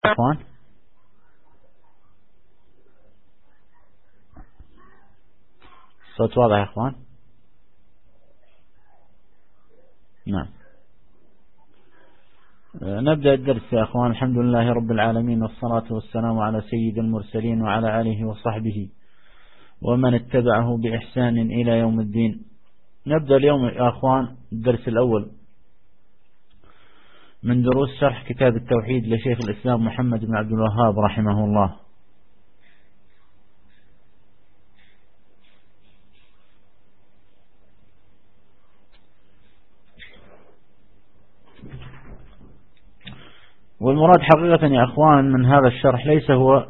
أخوان الصوت واضح يا أخوان؟ نعم. نبدأ الدرس يا أخوان. الحمد لله رب العالمين، والصلاة والسلام على سيد المرسلين وعلى آله وصحبه ومن اتبعه بإحسان إلى يوم الدين. نبدأ اليوم يا أخوان الدرس الأول من دروس شرح كتاب التوحيد لشيخ الإسلام محمد بن عبد الوهاب رحمه الله. والمراد حقيقة يا أخوان من هذا الشرح ليس هو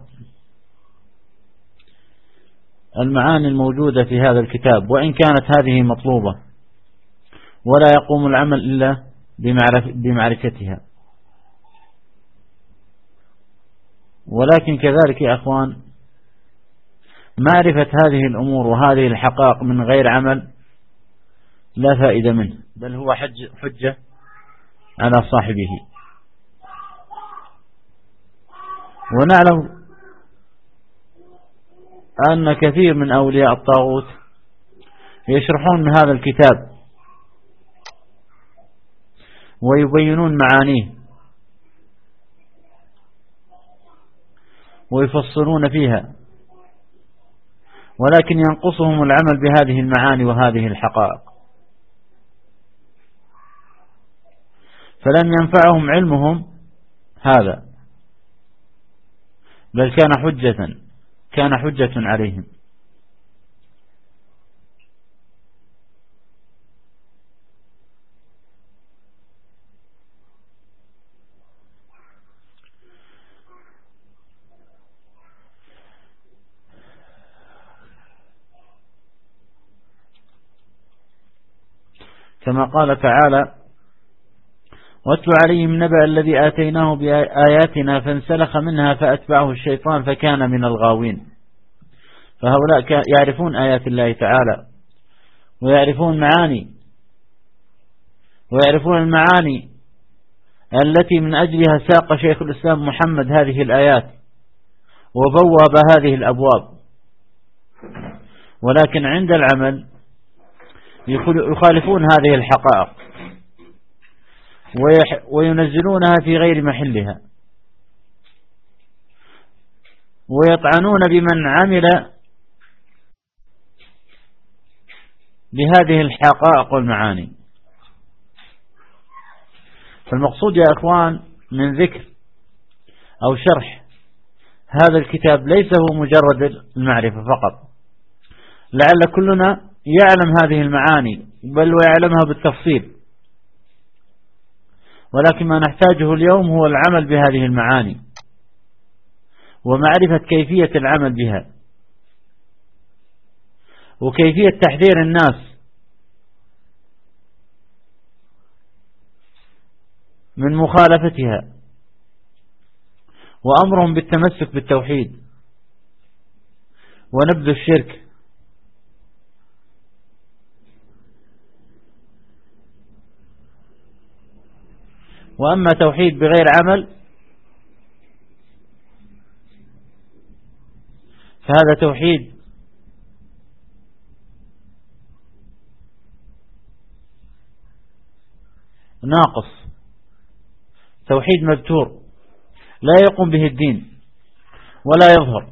المعاني الموجودة في هذا الكتاب، وإن كانت هذه مطلوبة، ولا يقوم العمل إلا بمعرفتها، ولكن كذلك يا أخوان معرفة هذه الأمور وهذه الحقائق من غير عمل لا فائدة منه، بل هو حجة على صاحبه. ونعلم أن كثير من أولياء الطاغوت يشرحون من هذا الكتاب ويبينون معانيه ويفصلون فيها، ولكن ينقصهم العمل بهذه المعاني وهذه الحقائق، فلم ينفعهم علمهم هذا، بل كان حجة عليهم. كما قال تعالى: واتل عليهم نبأ الذي آتيناه بآياتنا فانسلخ منها فأتبعه الشيطان فكان من الغاوين. فهؤلاء يعرفون آيات الله تعالى ويعرفون المعاني التي من أجلها ساق شيخ الإسلام محمد هذه الآيات وبواب هذه الأبواب، ولكن عند العمل يخالفون هذه الحقائق وينزلونها في غير محلها، ويطعنون بمن عمل بهذه الحقائق والمعاني. فالمقصود يا أخوان من ذكر أو شرح هذا الكتاب ليس هو مجرد المعرفة فقط، لعل كلنا يعلم هذه المعاني بل ويعلمها بالتفصيل، ولكن ما نحتاجه اليوم هو العمل بهذه المعاني ومعرفة كيفية العمل بها وكيفية تحذير الناس من مخالفتها وأمرهم بالتمسك بالتوحيد ونبذ الشرك. وأما توحيد بغير عمل فهذا توحيد ناقص، توحيد مبتور لا يقوم به الدين ولا يظهر.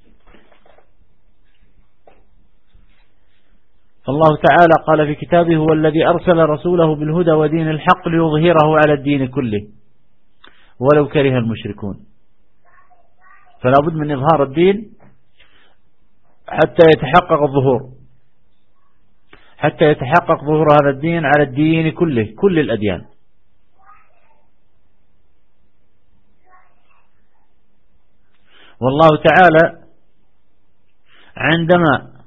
فالله تعالى قال في كتابه: هو الذي أرسل رسوله بالهدى ودين الحق ليظهره على الدين كله ولو كره المشركون. فلا بد من إظهار الدين حتى يتحقق ظهور هذا الدين على الدين كله، كل الأديان. والله تعالى عندما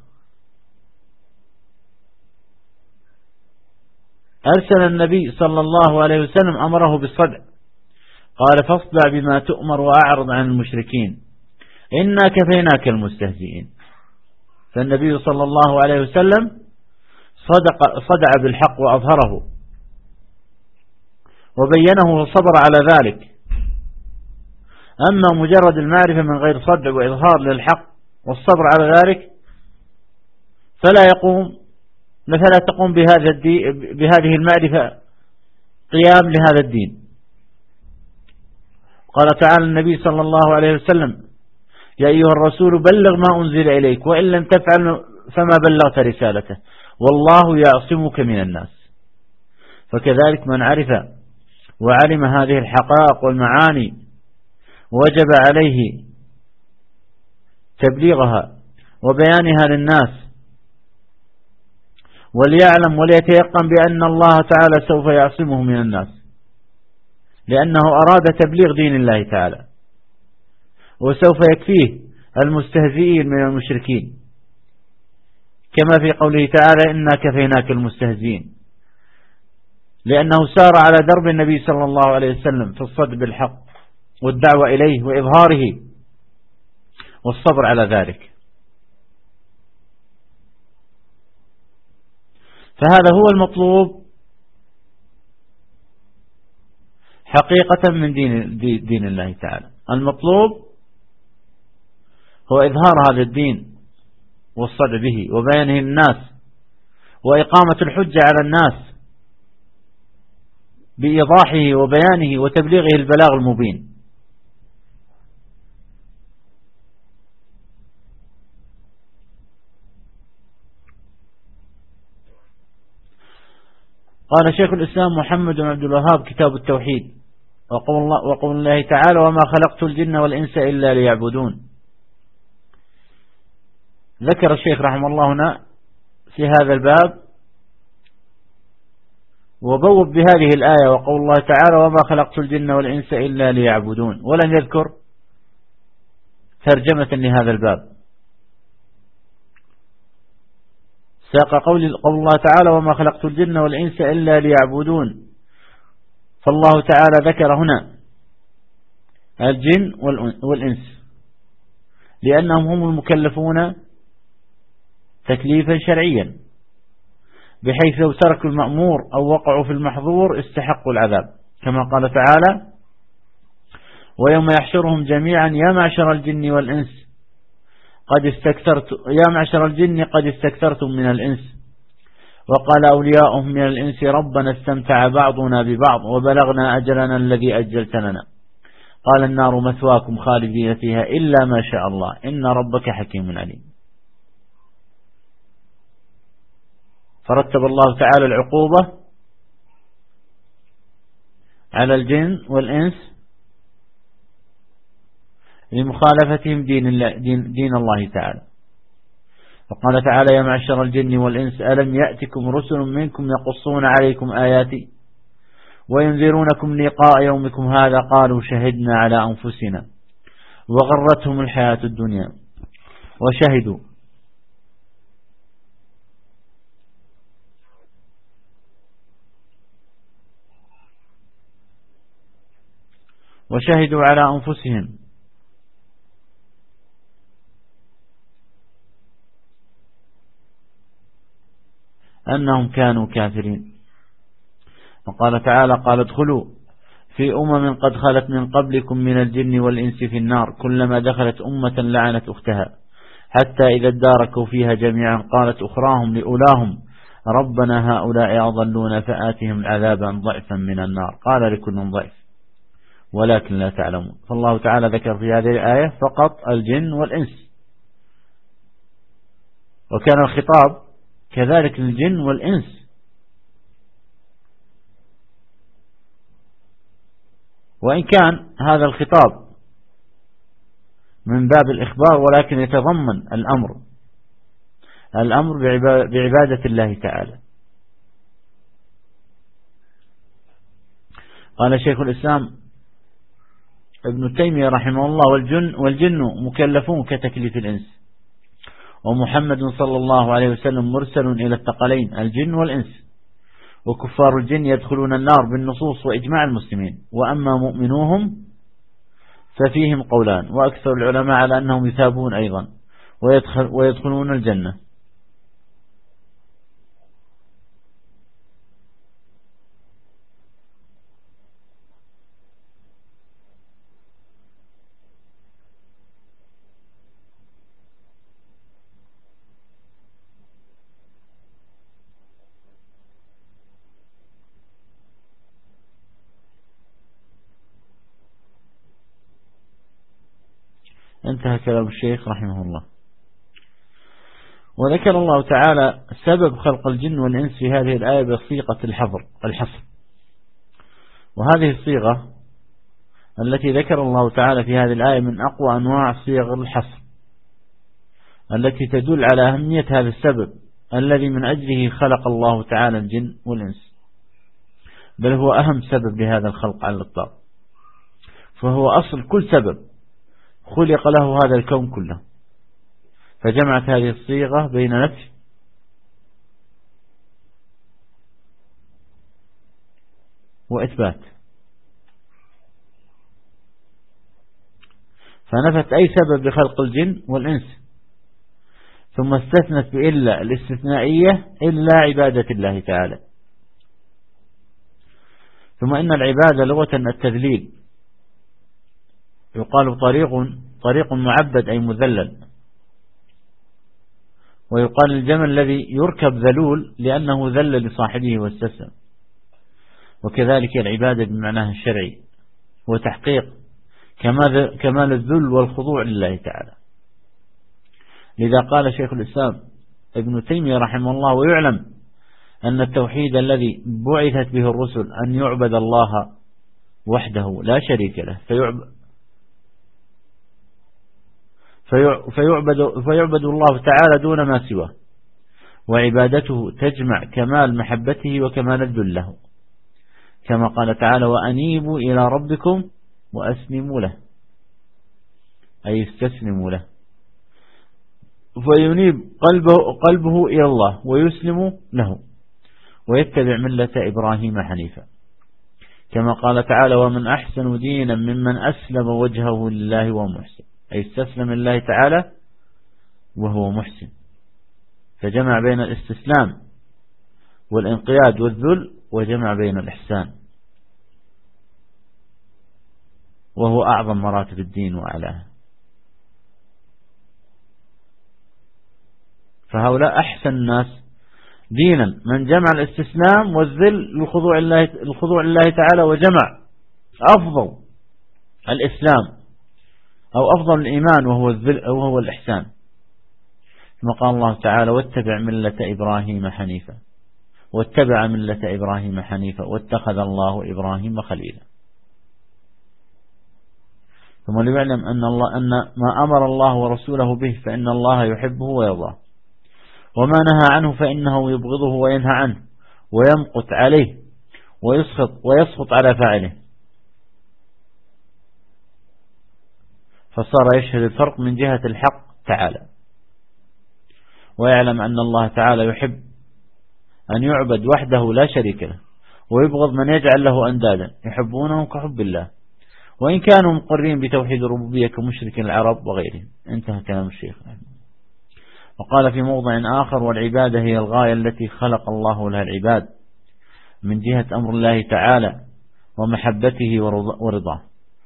أرسل النبي صلى الله عليه وسلم أمره بالصدع، قال: فاصدع بما تؤمر وأعرض عن المشركين إنا كفيناك المستهزئين. فالنبي صلى الله عليه وسلم صدع بالحق وأظهره وبينه وصبر على ذلك، أما مجرد المعرفة من غير صدع وإظهار للحق والصبر على ذلك فلا تقوم بهذه المعرفة قيام لهذا الدين. قال تعالى النبي صلى الله عليه وسلم: يا أيها الرسول بلغ ما أنزل إليك وإن لم تفعل فما بلغت رسالته والله يعصمك من الناس. فكذلك من عرف وعلم هذه الحقائق والمعاني وجب عليه تبليغها وبيانها للناس، وليعلم وليتيقن بأن الله تعالى سوف يعصمه من الناس، لأنه أراد تبليغ دين الله تعالى، وسوف يكفيه المستهزئين من المشركين، كما في قوله تعالى: إنا كفيناك المستهزئين، لأنه سار على درب النبي صلى الله عليه وسلم في الصدق بالحق والدعوة إليه وإظهاره والصبر على ذلك. فهذا هو المطلوب حقيقة من دين الله تعالى. المطلوب هو إظهار هذا الدين والصدع به وبيانه للناس وإقامة الحجة على الناس بإيضاحه وبيانه وتبليغه البلاغ المبين. قال شيخ الإسلام محمد بن عبد الوهاب: كتاب التوحيد. وقول الله تعالى: وما خلقت الجن والإنس إلا ليعبدون. ذكر الشيخ رحمه الله هنا في هذا الباب وبوب بهذه الآية وقول الله تعالى: وما خلقت الجن والإنس إلا ليعبدون، ولم يذكر ترجمة لهذا الباب. ساق قول الله تعالى: وما خلقت الجن والإنس إلا ليعبدون، فالله تعالى ذكر هنا الجن والإنس لأنهم هم المكلفون تكليفا شرعيا، بحيث لو تركوا المأمور أو وقعوا في المحظور استحقوا العذاب، كما قال تعالى: ويوم يحشرهم جميعا يا معشر الجن والإنس قد استكثرتم من الإنس، وقال أولياؤهم من الإنس ربنا استمتع بعضنا ببعض وبلغنا أجلنا الذي أجلت لنا، قال النار مثواكم خالدين فيها إلا ما شاء الله إن ربك حكيم عليم. فرتب الله تعالى العقوبة على الجن والإنس لمخالفتهم دين الله تعالى. فقال تعالى: يا معشر الجن والإنس ألم يأتكم رسل منكم يقصون عليكم آياتي وينذرونكم لقاء يومكم هذا قالوا شهدنا على أنفسنا وغرتهم الحياة الدنيا وشهدوا على أنفسهم أنهم كانوا كافرين. وقال تعالى: قال ادخلوا في قد خلت من قبلكم من الجن والإنس في النار كلما دخلت أمة لعنت أختها حتى إذا اداركوا فيها جميعا قالت أخراهم لأولاهم ربنا هؤلاء أضلون فآتهم عذابا ضعفا من النار قال لكل ضعف ولكن لا تعلمون. فالله تعالى ذكر في هذه الآية فقط الجن والإنس، وكان الخطاب كذلك للجن والإنس، وإن كان هذا الخطاب من باب الإخبار ولكن يتضمن الأمر بعبادة الله تعالى. قال شيخ الإسلام ابن تيمية رحمه الله: والجن مكلفون كتكليف الإنس، ومحمد صلى الله عليه وسلم مرسل إلى الثقلين الجن والإنس، وكفار الجن يدخلون النار بالنصوص وإجماع المسلمين، وأما مؤمنوهم ففيهم قولان، وأكثر العلماء على أنهم يثابون أيضا ويدخلون الجنة. انتهى كلام الشيخ رحمه الله. وذكر الله تعالى سبب خلق الجن والإنس في هذه الآية بصيغة الحصر. وهذه الصيغة التي ذكر الله تعالى في هذه الآية من أقوى أنواع صيغ الحصر التي تدل على أهمية هذا السبب الذي من أجله خلق الله تعالى الجن والإنس، بل هو أهم سبب لهذا الخلق على الإطلاق، فهو أصل كل سبب خلق له هذا الكون كله. فجمعت هذه الصيغة بين نفي وإثبات، فنفت أي سبب لخلق الجن والإنس، ثم استثنت بإلا الاستثنائية إلا عبادة الله تعالى. ثم إن العبادة لغة التذليل، يقال طريق معبد أي مذلل، ويقال الجمل الذي يركب ذلول لأنه ذل لصاحبه واستسلم. وكذلك العبادة بمعناها الشرعي وتحقيق كمال الذل والخضوع لله تعالى. لذا قال شيخ الإسلام ابن تيمية رحمه الله: ويعلم أن التوحيد الذي بعثت به الرسل أن يعبد الله وحده لا شريك له، فيعبد الله تعالى دون ما سواه، وعبادته تجمع كمال محبته وكمال الذل له، كما قال تعالى: وأنيبوا إلى ربكم وأسلموا له، أي استسلموا له. فينيب قلبه إلى الله ويسلم له ويتبع ملة إبراهيم حنيفا، كما قال تعالى: ومن أحسن دينا ممن أسلم وجهه لله وهو محسن، أي استسلم لله تعالى وهو محسن. فجمع بين الاستسلام والانقياد والذل، وجمع بين الإحسان، وهو أعظم مراتب الدين وأعلاها. فهؤلاء أحسن الناس دينا من جمع الاستسلام والذل للخضوع لله تعالى، وجمع أفضل الإسلام أو أفضل الإيمان وهو الإحسان، كما قال الله تعالى: واتبع ملة إبراهيم حنيفا، واتبع ملة إبراهيم حنيفا واتخذ الله إبراهيم خليلا. ثم ليعلم أن ما أمر الله ورسوله به فإن الله يحبه ويرضاه، وما نهى عنه فإنه يبغضه وينهى عنه ويمقت عليه ويسخط على فاعله. فصار يشهد الفرق من جهة الحق تعالى، ويعلم أن الله تعالى يحب أن يعبد وحده لا شريك له، ويبغض من يجعل له أندادا يحبونه كحب الله، وإن كانوا مقرين بتوحيد الربوبية كمشرك العرب وغيرهم. انتهى كلام الشيخ. وقال في موضع آخر: والعبادة هي الغاية التي خلق الله لها العباد من جهة أمر الله تعالى ومحبته ورضاه.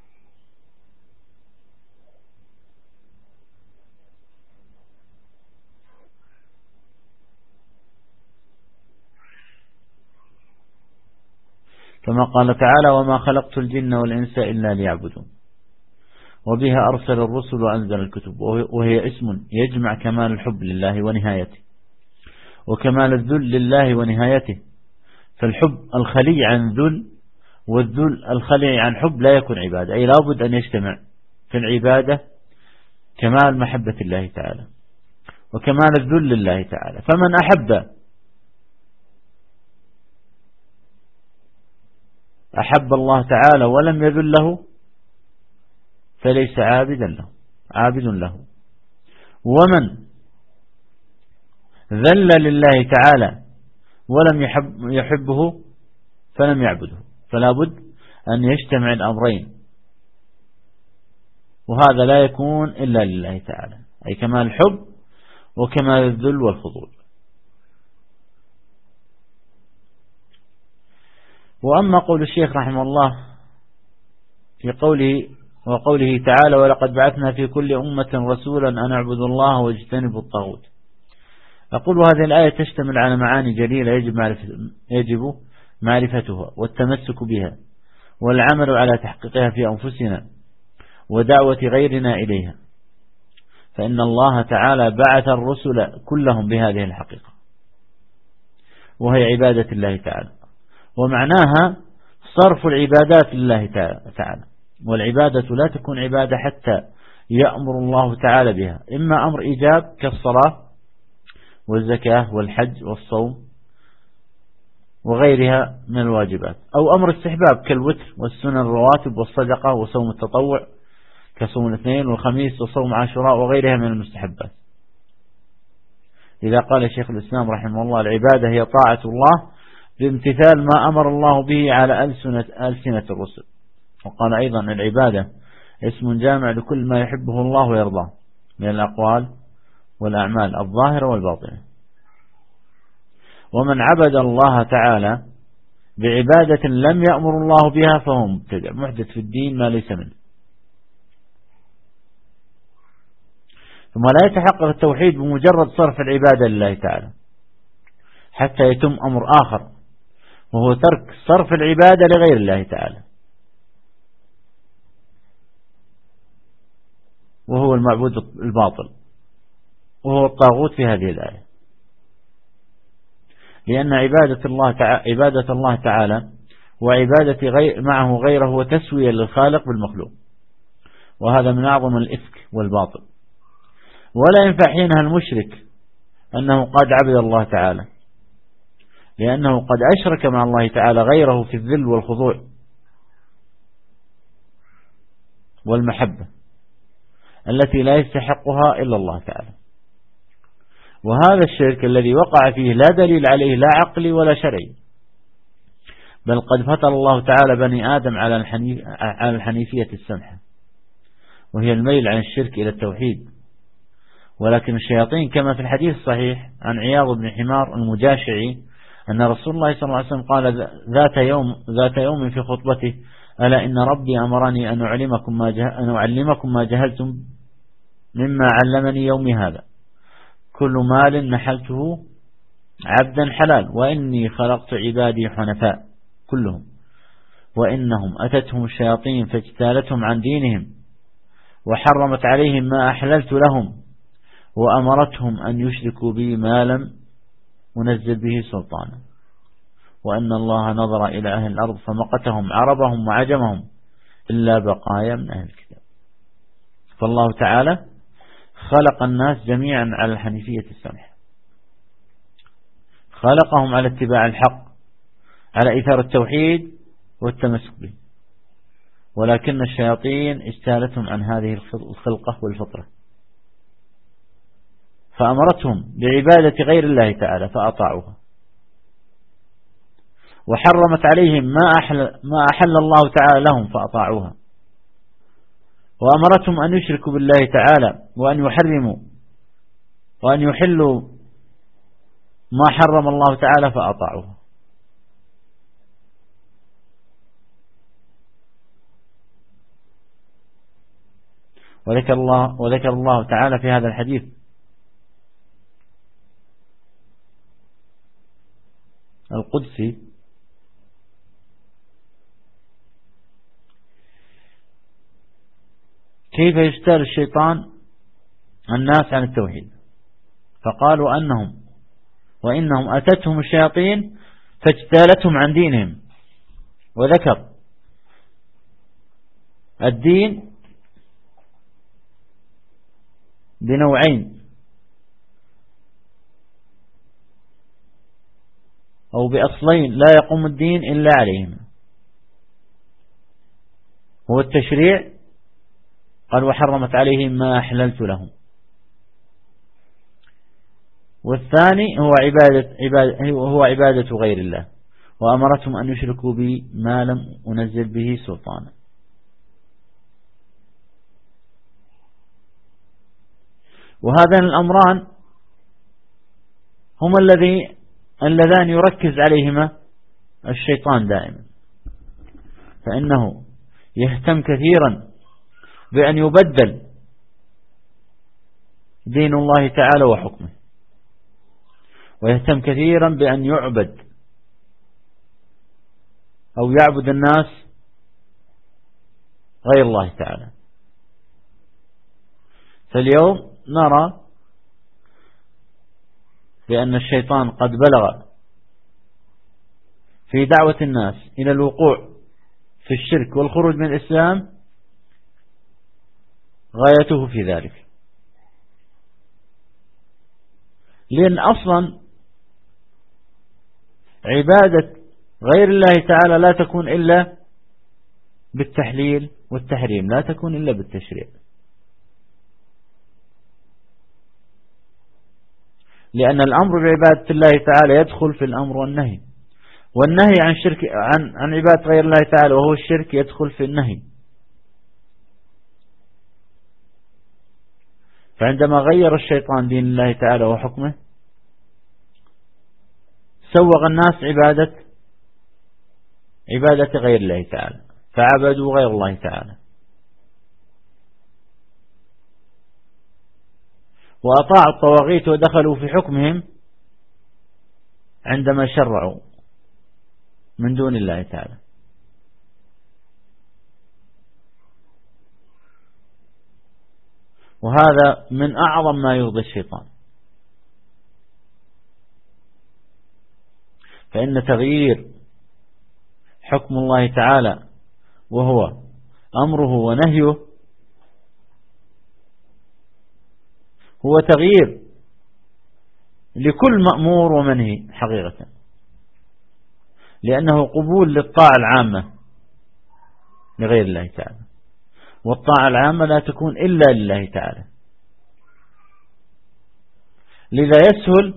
كما قال تعالى: وما خلقت الجن والإنس إلا ليعبدون. وبها أرسل الرسل وأنزل الكتب، وهي اسم يجمع كمال الحب لله ونهايته، وكمال الذل لله ونهايته. فالحب الخلي عن ذل، والذل الخلي عن حب لا يكون عبادة، أي لابد أن يجتمع في العبادة كمال محبة الله تعالى وكمال الذل لله تعالى. فمن أحب الله تعالى ولم يذل له فليس عابد له، ومن ذل لله تعالى ولم يحبه فلم يعبده. فلا بد أن يجتمع الأمرين، وهذا لا يكون إلا لله تعالى، أي كمال الحب وكمال الذل والخضوع. وأما قول الشيخ رحمه الله في قوله تعالى: ولقد بعثنا في كل أمة رسولا أن اعبدوا الله واجتنبوا الطاغوت. أقول هذه الآية تشتمل على معاني جليلة يجب معرفتها والتمسك بها والعمل على تحقيقها في أنفسنا ودعوة غيرنا إليها. فإن الله تعالى بعث الرسل كلهم بهذه الحقيقة، وهي عبادة الله تعالى، ومعناها صرف العبادات لله تعالى. والعبادة لا تكون عبادة حتى يأمر الله تعالى بها، إما أمر إيجاب كالصلاة والزكاة والحج والصوم وغيرها من الواجبات، أو أمر استحباب كالوتر والسنن الرواتب والصدقة وصوم التطوع كصوم الاثنين والخميس وصوم عاشوراء وغيرها من المستحبات. إذا قال شيخ الإسلام رحمه الله العبادة هي طاعة الله بامتثال ما أمر الله به على ألسنة الرسل. وقال أيضا العبادة اسم جامع لكل ما يحبه الله ويرضاه من الأقوال والأعمال الظاهرة والباطنة. ومن عبد الله تعالى بعبادة لم يأمر الله بها فهو مبتدع محدث في الدين ما ليس منه. ثم لا يتحقق التوحيد بمجرد صرف العبادة لله تعالى حتى يتم أمر آخر، وهو ترك صرف العبادة لغير الله تعالى، وهو المعبود الباطل، وهو الطاغوت في هذه الآية. لأن عبادة الله تعالى وعبادة معه غيره هو تسوية للخالق بالمخلوق، وهذا من أعظم الإفك والباطل. ولا ينفع حينها المشرك أنه قد عبد الله تعالى، لأنه قد أشرك مع الله تعالى غيره في الذل والخضوع والمحبة التي لا يستحقها إلا الله تعالى. وهذا الشرك الذي وقع فيه لا دليل عليه لا عقلي ولا شرعي، بل قد فطر الله تعالى بني آدم على الحنيفية السمحة، وهي الميل عن الشرك إلى التوحيد. ولكن الشياطين كما في الحديث الصحيح عن عياض بن حمار المجاشعي أن رسول الله صلى الله عليه وسلم قال ذات يوم في خطبته: ألا إن ربي أمرني أن أعلمكم ما جهلتم مما علمني يومي هذا، كل مال نحلته عبدا حلال، وإني خلقت عبادي حنفاء كلهم، وإنهم أتتهم الشياطين فاجتالتهم عن دينهم وحرمت عليهم ما أحللت لهم، وأمرتهم أن يشركوا بي ما لم أنزل به سلطانا، وأن الله نظر إلى أهل الأرض فمقتهم عربهم وعجمهم إلا بقايا من أهل الكتاب. فالله تعالى خلق الناس جميعا على الحنيفية السمحة، خلقهم على اتباع الحق، على إثار التوحيد والتمسك به، ولكن الشياطين اجتالتهم عن هذه الخلقة والفطرة، فأمرتهم بعبادة غير الله تعالى فأطاعوها، وحرمت عليهم ما أحل الله تعالى لهم فأطاعوها، وأمرتهم أن يشركوا بالله تعالى وأن يحرموا وأن يحلوا ما حرم الله تعالى فأطاعوها. وذكر الله تعالى في هذا الحديث القدسي: كيف يجتال الشيطان الناس عن التوحيد، فقالوا وإنهم أتتهم الشياطين فاجتالتهم عن دينهم. وذكر الدين بنوعين أو بأصلين لا يقوم الدين إلا عليهم: هو التشريع، قال وحرمت عليهم ما أحللت لهم، والثاني هو عبادة غير الله، وأمرتهم أن يشركوا بي ما لم أنزل به سلطانا. وهذان الأمران هما اللذان يركز عليهما الشيطان دائما، فإنه يهتم كثيرا بأن يبدل دين الله تعالى وحكمه، ويهتم كثيرا بأن يعبد أو يعبد الناس غير الله تعالى. فاليوم نرى بأن الشيطان قد بلغ في دعوة الناس إلى الوقوع في الشرك والخروج من الإسلام غايته في ذلك، لأن أصلا عبادة غير الله تعالى لا تكون إلا بالتحليل والتحريم، لا تكون إلا بالتشريع، لأن الأمر بعبادة الله تعالى يدخل في الأمر والنهي، والنهي عن شرك عن عبادة غير الله تعالى وهو الشرك يدخل في النهي. فعندما غير الشيطان دين الله تعالى وحكمه سوغ الناس عبادة غير الله تعالى، فعبدوا غير الله تعالى وأطاعوا الطواغيت ودخلوا في حكمهم عندما شرعوا من دون الله تعالى. وهذا من أعظم ما يغضي الشيطان، فإن تغيير حكم الله تعالى وهو أمره ونهيه هو تغيير لكل مأمور ومنهي حقيقة، لأنه قبول للطاعة العامة لغير الله تعالى، والطاعة العامة لا تكون إلا لله تعالى. لذا يسهل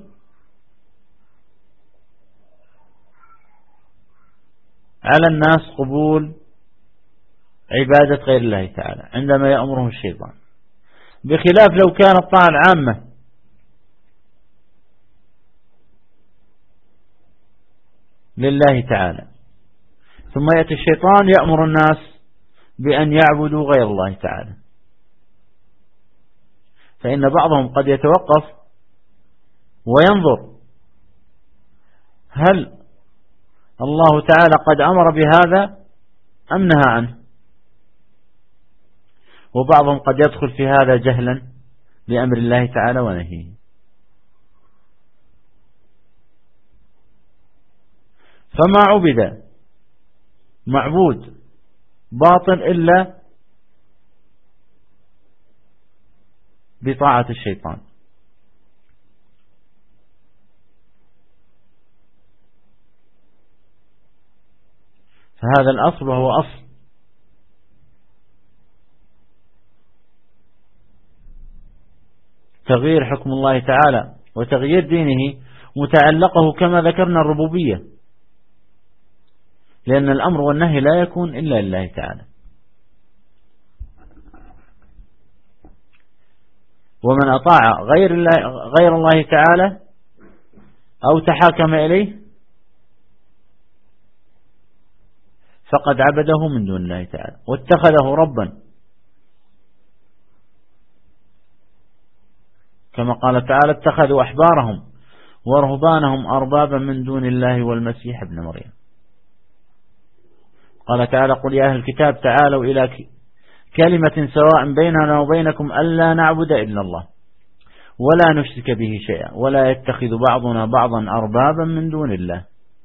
على الناس قبول عبادة غير الله تعالى عندما يأمره الشيطان، بخلاف لو كانت الطاعة العامة لله تعالى ثم يأتي الشيطان يأمر الناس بأن يعبدوا غير الله تعالى، فإن بعضهم قد يتوقف وينظر هل الله تعالى قد أمر بهذا أم نهى عنه، وبعضهم قد يدخل في هذا جهلا بأمر الله تعالى ونهيه. فما عبد معبود باطل إلا بطاعة الشيطان. فهذا الأصل وهو أصل تغيير حكم الله تعالى وتغيير دينه متعلقه كما ذكرنا الربوبية، لأن الأمر والنهي لا يكون إلا لله تعالى، ومن أطاع غير الله تعالى أو تحاكم إليه فقد عبده من دون الله تعالى واتخذه ربا، كما قال تعالى اتخذوا أحبارهم ورهبانهم أربابا من دون الله والمسيح ابن مريم. قال تعالى قل يا أهل الكتاب تعالوا إلى كلمة سواء بيننا وبينكم ألا نعبد إلا الله ولا نشرك به شيئا ولا يتخذ بعضنا بعضا أربابا من دون الله.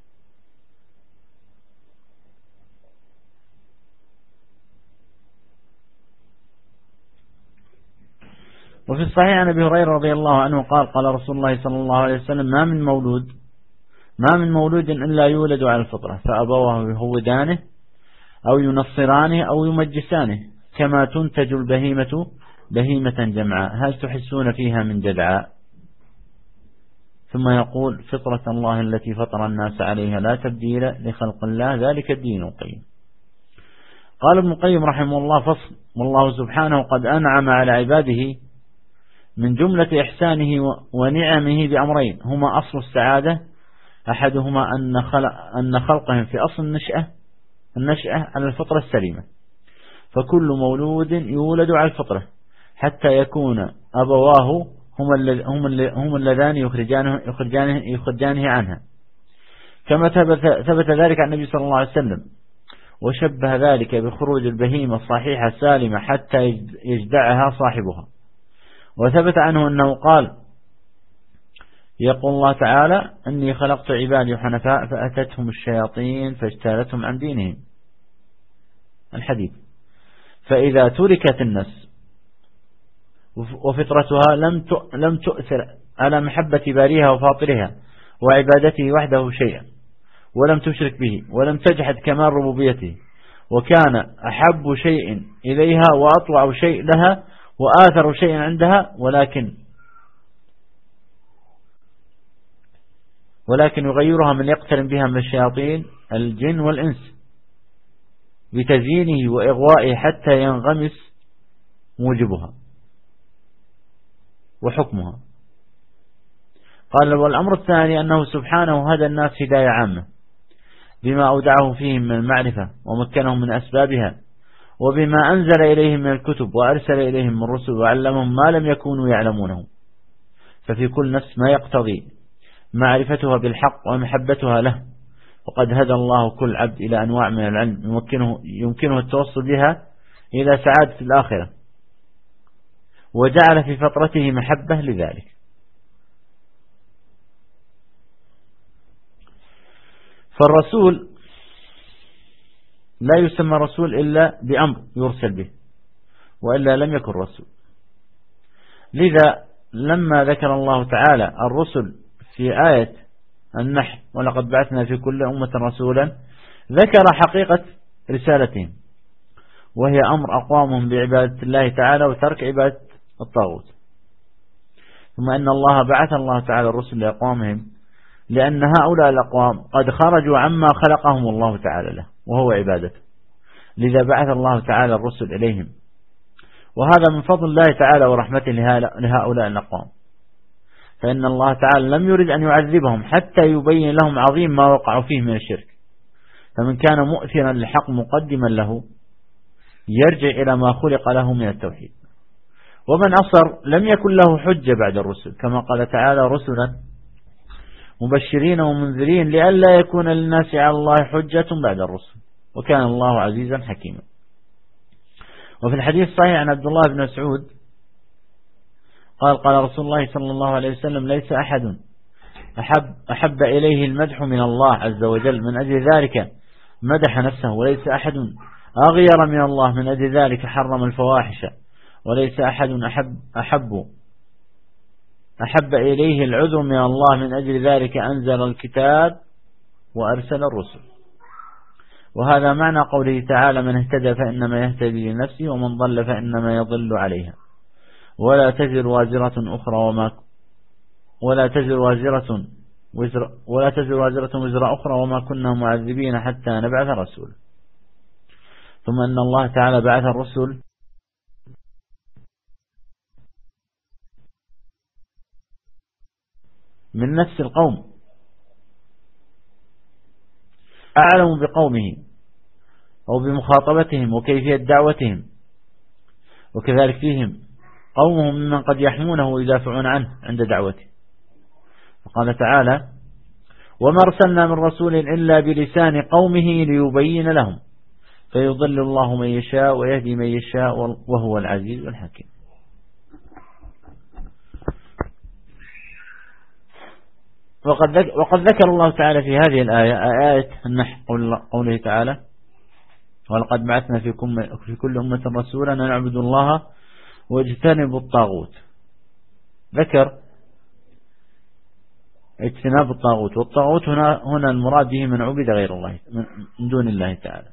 وفي الصحيح عن أبي هريرة رضي الله عنه قال قال رسول الله صلى الله عليه وسلم ما من مولود إلا يولد على الفطرة فأبواه يهودانه أو ينصرانه أو يمجسانه كما تنتج البهيمة بهيمة جمعاء هل تحسون فيها من جدعاء. ثم يقول فطرة الله التي فطر الناس عليها لا تبديل لخلق الله ذلك الدين القيم. قال ابن القيم رحمه الله فصل والله سبحانه قد أنعم على عباده من جملة إحسانه ونعمه بأمرين هما أصل السعادة، أحدهما أن خلقهم في أصل النشأة على الفطرة السليمة، فكل مولود يولد على الفطرة حتى يكون أبواه هم اللذان يخرجانه عنها، كما ثبت ذلك عن النبي صلى الله عليه وسلم، وشبه ذلك بخروج البهيمة الصحيحة سالمة حتى يجدعها صاحبها، وثبت عنه أنه قال: يقول الله تعالى: إني خلقت عبادي حنفاء فأتتهم الشياطين فاجتالتهم عن دينهم. الحديث. فإذا تركت النفس وفطرتها لم تؤثر على محبة باريها وفاطرها وعبادته وحده شيئا، ولم تشرك به، ولم تجحد كمال ربوبيته، وكان أحب شيء إليها وأطوع شيء لها وآثر شيء عندها، ولكن يغيرها من يقترن بها من الشياطين الجن والإنس بتزيينه وإغوائه حتى ينغمس موجبها وحكمها. قال: والأمر الثاني أنه سبحانه هدى الناس هداية عامة بما أودعه فيهم من المعرفة ومكنهم من أسبابها، وبما أنزل إليهم من الكتب وأرسل إليهم من الرسل وعلمهم ما لم يكونوا يعلمونه. ففي كل نفس ما يقتضي معرفتها بالحق ومحبتها له. وقد هدى الله كل عبد إلى أنواع من العلم يمكنه التوصل بها إلى سعادة الآخرة، وجعل في فطرته محبة لذلك. فالرسول لا يسمى رسول إلا بأمر يرسل به، وإلا لم يكن رسول. لذا لما ذكر الله تعالى الرسل في آية النحل: ولقد بعثنا في كل أمة رسولا، ذكر حقيقة رسالتهم، وهي أمر أقوامهم بعبادة الله تعالى وترك عبادة الطاغوت. ثم أن الله بعث الله تعالى الرسل لأقوامهم لأن هؤلاء الأقوام قد خرجوا عما خلقهم الله تعالى له وهو عبادته، لذا بعث الله تعالى الرسل إليهم، وهذا من فضل الله تعالى ورحمته لهؤلاء الأقوام. فإن الله تعالى لم يرد أن يعذبهم حتى يبين لهم عظيم ما وقعوا فيه من الشرك. فمن كان مؤثرا للحق مقدما له يرجع إلى ما خلق له من التوحيد، ومن أصر لم يكن له حجة بعد الرسل، كما قال تعالى: رسلا مبشرين ومنذرين لئلا يكون للناس على الله حجة بعد الرسل، وكان الله عزيزا حكيما. وفي الحديث الصحيح عن عبد الله بن مسعود قال رسول الله صلى الله عليه وسلم: ليس أحد أحب إليه المدح من الله عز وجل من أجل ذلك مدح نفسه، وليس أحد أغير من الله من أجل ذلك حرم الفواحش، وليس أحد أحب إليه العذر من الله من أجل ذلك أنزل الكتاب وأرسل الرسل. وهذا معنى قوله تعالى: من اهتدى فإنما يهتدي لنفسه ومن ضل فإنما يضل عليها، ولا تزر وازرة وزر أخرى وما كنا معذبين حتى نبعث رسولا. ثم أن الله تعالى بعث الرسل من نفس القوم أعلم بقومه أو بمخاطبتهم وكيفية دعوتهم، وكذلك فيهم قومهم ممن قد يحمونه ويدافعون عنه عند دعوته. فقال تعالى: وما أرسلنا من رسول إلا بلسان قومه ليبين لهم فيضل الله من يشاء ويهدي من يشاء وهو العزيز الحكيم. وقد ذكر الله تعالى في هذه الآية آية النحل قوله تعالى: ولقد بعثنا في كل أمة رسولا أن نعبدوا الله واجتنبوا الطاغوت. ذكر اجتناب الطاغوت، والطاغوت هنا المراد به من عبد غير الله من دون الله تعالى.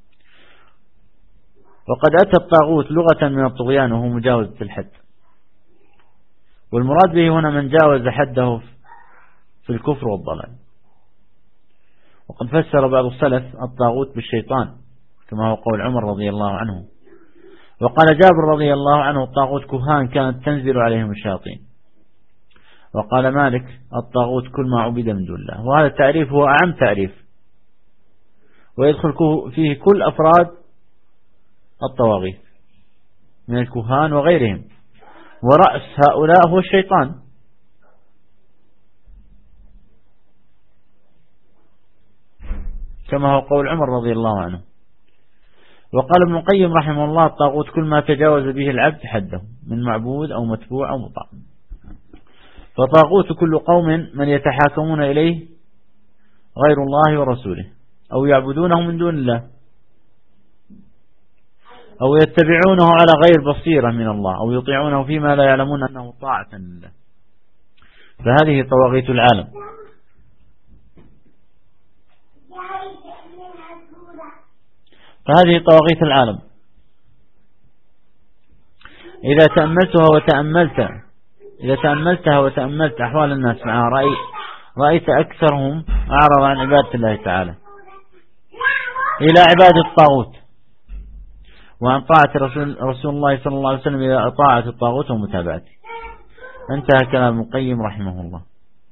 وقد أتى الطاغوت لغة من الطغيان وهو مجاوزة الحد، والمراد به هنا من جاوز حده في الكفر والضلال. وقد فسر بعض السلف الطاغوت بالشيطان كما هو قول عمر رضي الله عنه. وقال جابر رضي الله عنه: الطاغوت كهان كانت تنزل عليهم الشياطين. وقال مالك: الطاغوت كل ما عبد من دون الله. وهذا التعريف هو أعم تعريف، ويدخل فيه كل أفراد الطواغيت من الكهان وغيرهم، ورأس هؤلاء هو الشيطان. كما هو قول عمر رضي الله عنه. وقال ابن القيم رحمه الله: الطاغوت كل ما تجاوز به العبد حده من معبود أو متبوع أو مطاع. فطاغوت كل قوم من يتحاكمون إليه غير الله ورسوله أو يعبدونه من دون الله أو يتبعونه على غير بصيرة من الله أو يطيعونه فيما لا يعلمون أنه طاعة لله. فهذه طواغيت العالم. فهذه طواغيت العالم إذا تأملتها وتأملت أحوال الناس معها رأيت أكثرهم أعرض عن عبادة الله تعالى إلى عبادة الطاغوت وعن طاعة رسول الله صلى الله عليه وسلم إلى طاعة الطاغوت ومتابعته. انتهى كلام القيم رحمه الله.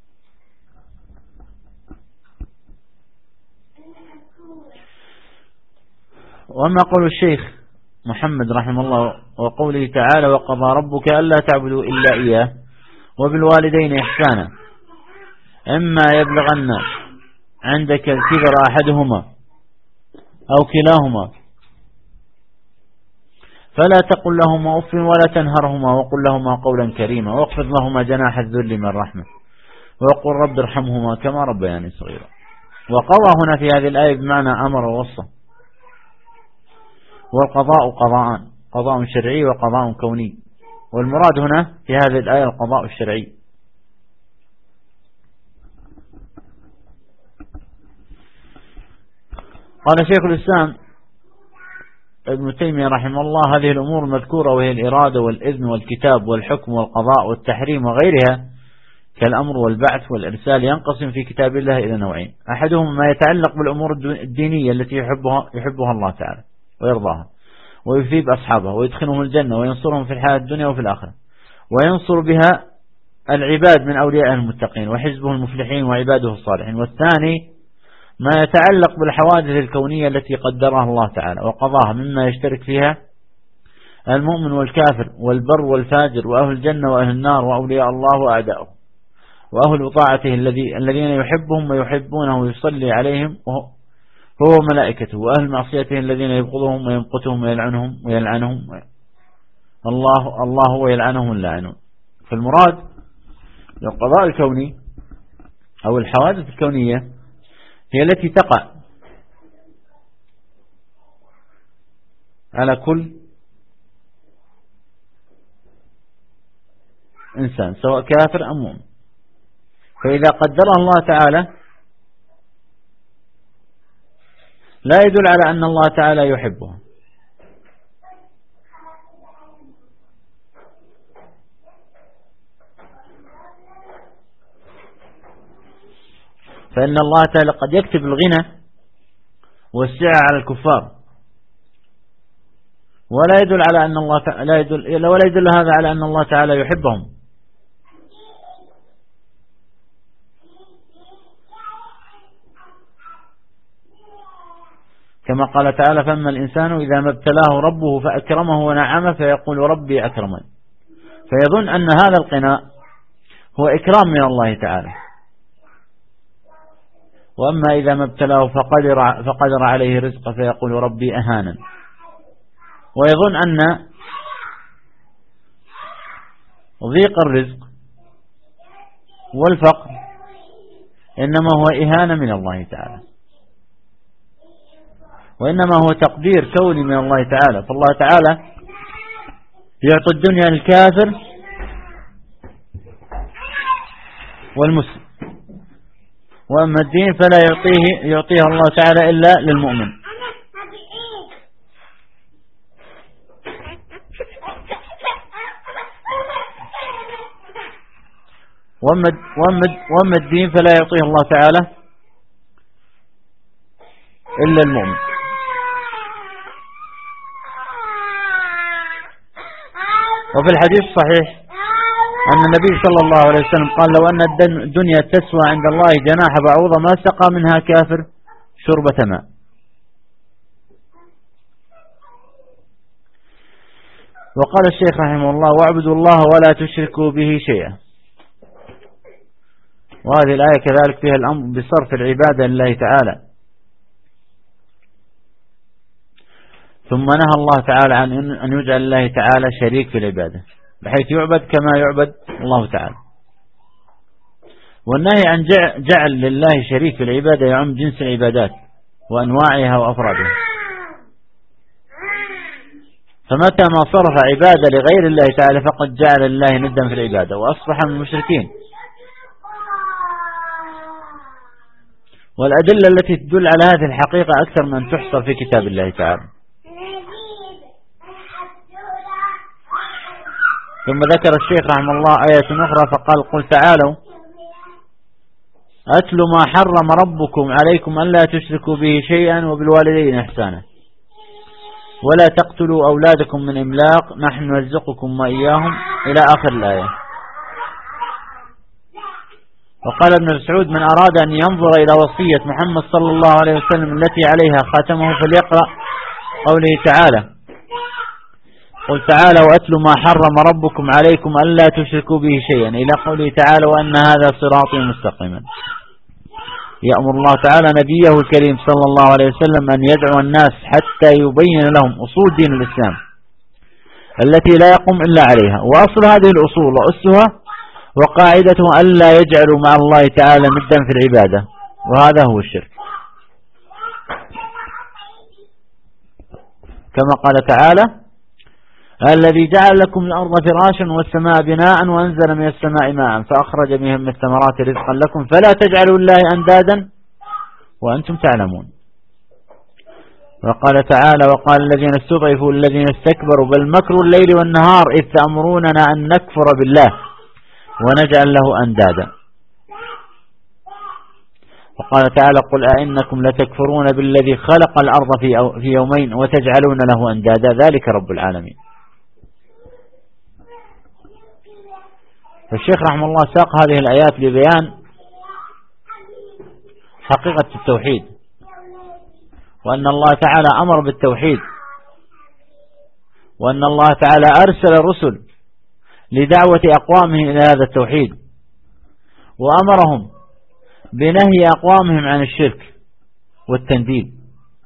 وأما قول الشيخ محمد رحمه الله وقوله تعالى وقضى ربك ألا تعبدوا إلا إياه وبالوالدين إحسانا إما يبلغن عندك الكبر أحدهما أو كلاهما فلا تقل لهما أف ولا تنهرهما وقل لهما قولا كريما واخفض لهما جناح الذل من رحمة وقل رب ارحمهما كما ربياني صغيرا. وقضى هنا في هذه الآية بمعنى أمر ووصى. والقضاء قضاءان، قضاء شرعي وقضاء كوني، والمراد هنا في هذه الآية القضاء الشرعي. قال شيخ الإسلام ابن تيمية رحمه الله هذه الأمور المذكورة وهي الإرادة والإذن والكتاب والحكم والقضاء والتحريم وغيرها كالأمر والبعث والإرسال ينقسم في كتاب الله إلى نوعين. أحدهم ما يتعلق بالأمور الدينية التي يحبها الله تعالى ويرضاها ويثيب أصحابها ويدخلهم الجنة وينصرهم في الحياة الدنيا وفي الآخرة وينصر بها العباد من أولياء المتقين وحزبه المفلحين وعباده الصالحين. والثاني ما يتعلق بالحوادث الكونية التي قدرها الله تعالى وقضاها مما يشترك فيها المؤمن والكافر والبر والفاجر وأهل الجنة وأهل النار وأولياء الله وأعداؤه وأهل طاعته الذين يحبهم ويحبونه ويصلي عليهم هو ملائكته وأهل معصيته الذين يبغضهم ويمقتهم ويلعنهم الله ويلعنهم اللاعنون. فالمراد القضاء الكوني أو الحوادث الكونية هي التي تقع على كل إنسان سواء كافر أم مؤمن. فإذا قدرها الله تعالى لا يدل على أن الله تعالى يحبها، فإن الله تعالى قد يكتب الغنى والسعة على الكفار ولا يدل على أن الله ولا يدل هذا على أن الله تعالى يحبهم. كما قال تعالى فأما الإنسان إذا ما ابتلاه ربه فأكرمه ونعمه فيقول ربي أكرمن، فيظن أن هذا القناء هو إكرام من الله تعالى. وأما إذا ما ابتلاه فقدر عليه رزقه فيقول ربي أهانن، ويظن أن ضيق الرزق والفقر إنما هو إهانة من الله تعالى وإنما هو تقدير كوني من الله تعالى. فالله تعالى يعطي الدنيا للكافر والمسلم، وأما الدين فلا يعطيه الله تعالى إلا للمؤمن. وأما الدين فلا يعطيه الله تعالى إلا المؤمن. وفي الحديث الصحيح أن النبي صلى الله عليه وسلم قال لو أن الدنيا تسوى عند الله جناح بعوضة ما سقى منها كافر شربة ماء. وقال الشيخ رحمه الله واعبدوا الله ولا تشركوا به شيئا. وهذه الآية كذلك فيها الأمر بصرف العبادة لله تعالى، ثم نهى الله تعالى عن أن يجعل الله تعالى شريك في العبادة. بحيث يعبد كما يعبد الله تعالى. والنهي عن جعل لله شريك في العبادة يعم جنس العبادات وأنواعها وأفرادها. فمتى ما صرف عبادة لغير الله تعالى فقد جعل لله ندا في العبادة وأصبح من المشركين. والأدلة التي تدل على هذه الحقيقة أكثر من تحصر في كتاب الله تعالى. ثم ذكر الشيخ رحمه الله آية أخرى فقال: قل تعالوا أتل ما حرم ربكم عليكم ألا تشركوا به شيئا وبالوالدين إحسانا ولا تقتلوا أولادكم من إملاق نحن نرزقكم وإياهم إلى آخر الآية. وقال ابن مسعود: من أراد أن ينظر إلى وصية محمد صلى الله عليه وسلم التي عليها خاتمه فليقرأ قوله تعالى: قل تعالى وأتل ما حرم ربكم عليكم ألا تشركوا به شيئا إلى قوله تعالى: وأن هذا صراطي مستقيما. يأمر الله تعالى نبيه الكريم صلى الله عليه وسلم أن يدعو الناس حتى يبين لهم أصول دين الإسلام التي لا يقوم إلا عليها. وأصل هذه الأصول وأسها وقاعدته ألا يجعلوا مع الله تعالى ندا في العبادة، وهذا هو الشرك. كما قال تعالى: الذي جعل لكم الأرض فراشا والسماء بناء وأنزل من السماء ماء فأخرج بها من الثمرات رزقا لكم فلا تجعلوا الله أندادا وأنتم تعلمون. وقال تعالى: وقال الذين استضعفوا الذين استكبروا بل مكروا الليل والنهار إذ تأمروننا أن نكفر بالله ونجعل له أندادا. وقال تعالى: قل أئنكم لتكفرون بالذي خلق الأرض في يومين وتجعلون له أندادا ذلك رب العالمين. فالشيخ رحمه الله ساق هذه الآيات لبيان حقيقة التوحيد، وأن الله تعالى أمر بالتوحيد، وأن الله تعالى أرسل الرسل لدعوة أقوامهم إلى هذا التوحيد، وأمرهم بنهي أقوامهم عن الشرك والتنديد.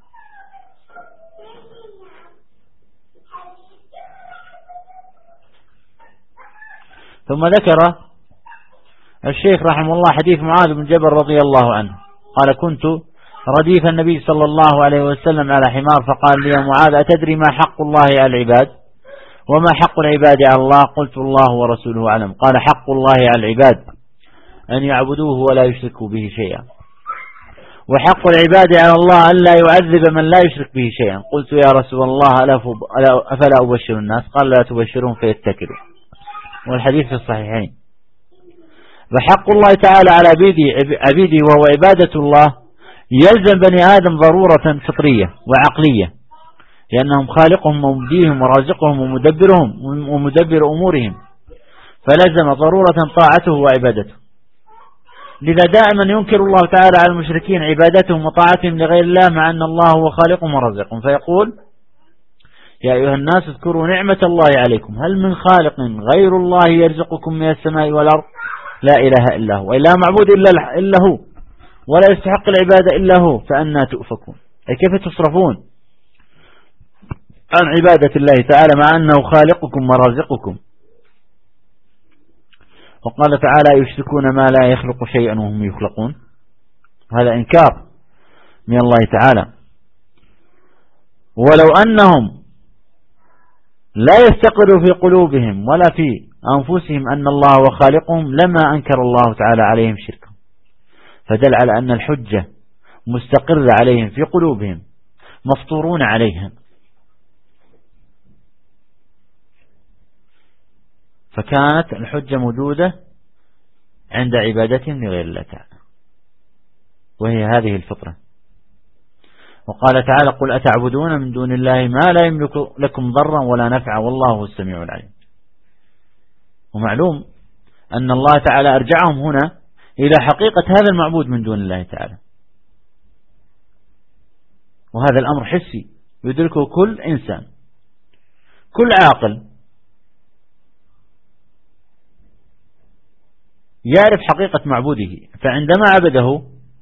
ثم ذكر الشيخ رحمه الله حديث معاذ بن جبل رضي الله عنه قال: كنت رديف النبي صلى الله عليه وسلم على حمار فقال لي: يا معاذ أتدري ما حق الله على العباد وما حق العباد على الله؟ قلت: الله ورسوله أعلم. قال: حق الله على العباد أن يعبدوه ولا يشركوا به شيئا، وحق العباد على الله ألا يعذب من لا يشرك به شيئا. قلت: يا رسول الله أفلا أبشر الناس؟ قال: لا تبشرهم فيتكلوا. والحديث في الصحيحين. فحق الله تعالى على عبيده وهو عبادة الله يلزم بني آدم ضرورة فطرية وعقلية، لأنهم خالقهم ومبديهم ورازقهم ومدبرهم ومدبر أمورهم، فلزم ضرورة طاعته وعبادته. لذا دائما ينكر الله تعالى على المشركين عبادتهم وطاعتهم لغير الله مع أن الله هو خالقهم ورازقهم، فيقول: يا أيها الناس اذكروا نعمة الله عليكم هل من خالق غير الله يرزقكم من السماء والأرض لا إله إلا هو ولا معبود إلا هو ولا يستحق العبادة إلا هو فأنا تؤفكون. أي كيف تصرفون عن عبادة الله تعالى مع أنه خالقكم ورازقكم؟ وقال تعالى: يشركون ما لا يخلق شيئا وهم يخلقون. هذا إنكار من الله تعالى. ولو أنهم لا يستقر في قلوبهم ولا في أنفسهم أن الله هو خالقهم لما أنكر الله تعالى عليهم شركهم، فدل على أن الحجة مستقرة عليهم في قلوبهم مفطورون عليها، فكانت الحجة موجودة عند عبادتهم لغير الله تعالى، وهي هذه الفطرة. وقال تعالى: قل أتعبدون من دون الله ما لا يملك لكم ضرا ولا نفعا والله هو السميع العليم. ومعلوم أن الله تعالى أرجعهم هنا إلى حقيقة هذا المعبود من دون الله تعالى، وهذا الأمر حسي يدركه كل إنسان، كل عاقل يعرف حقيقة معبوده، فعندما عبده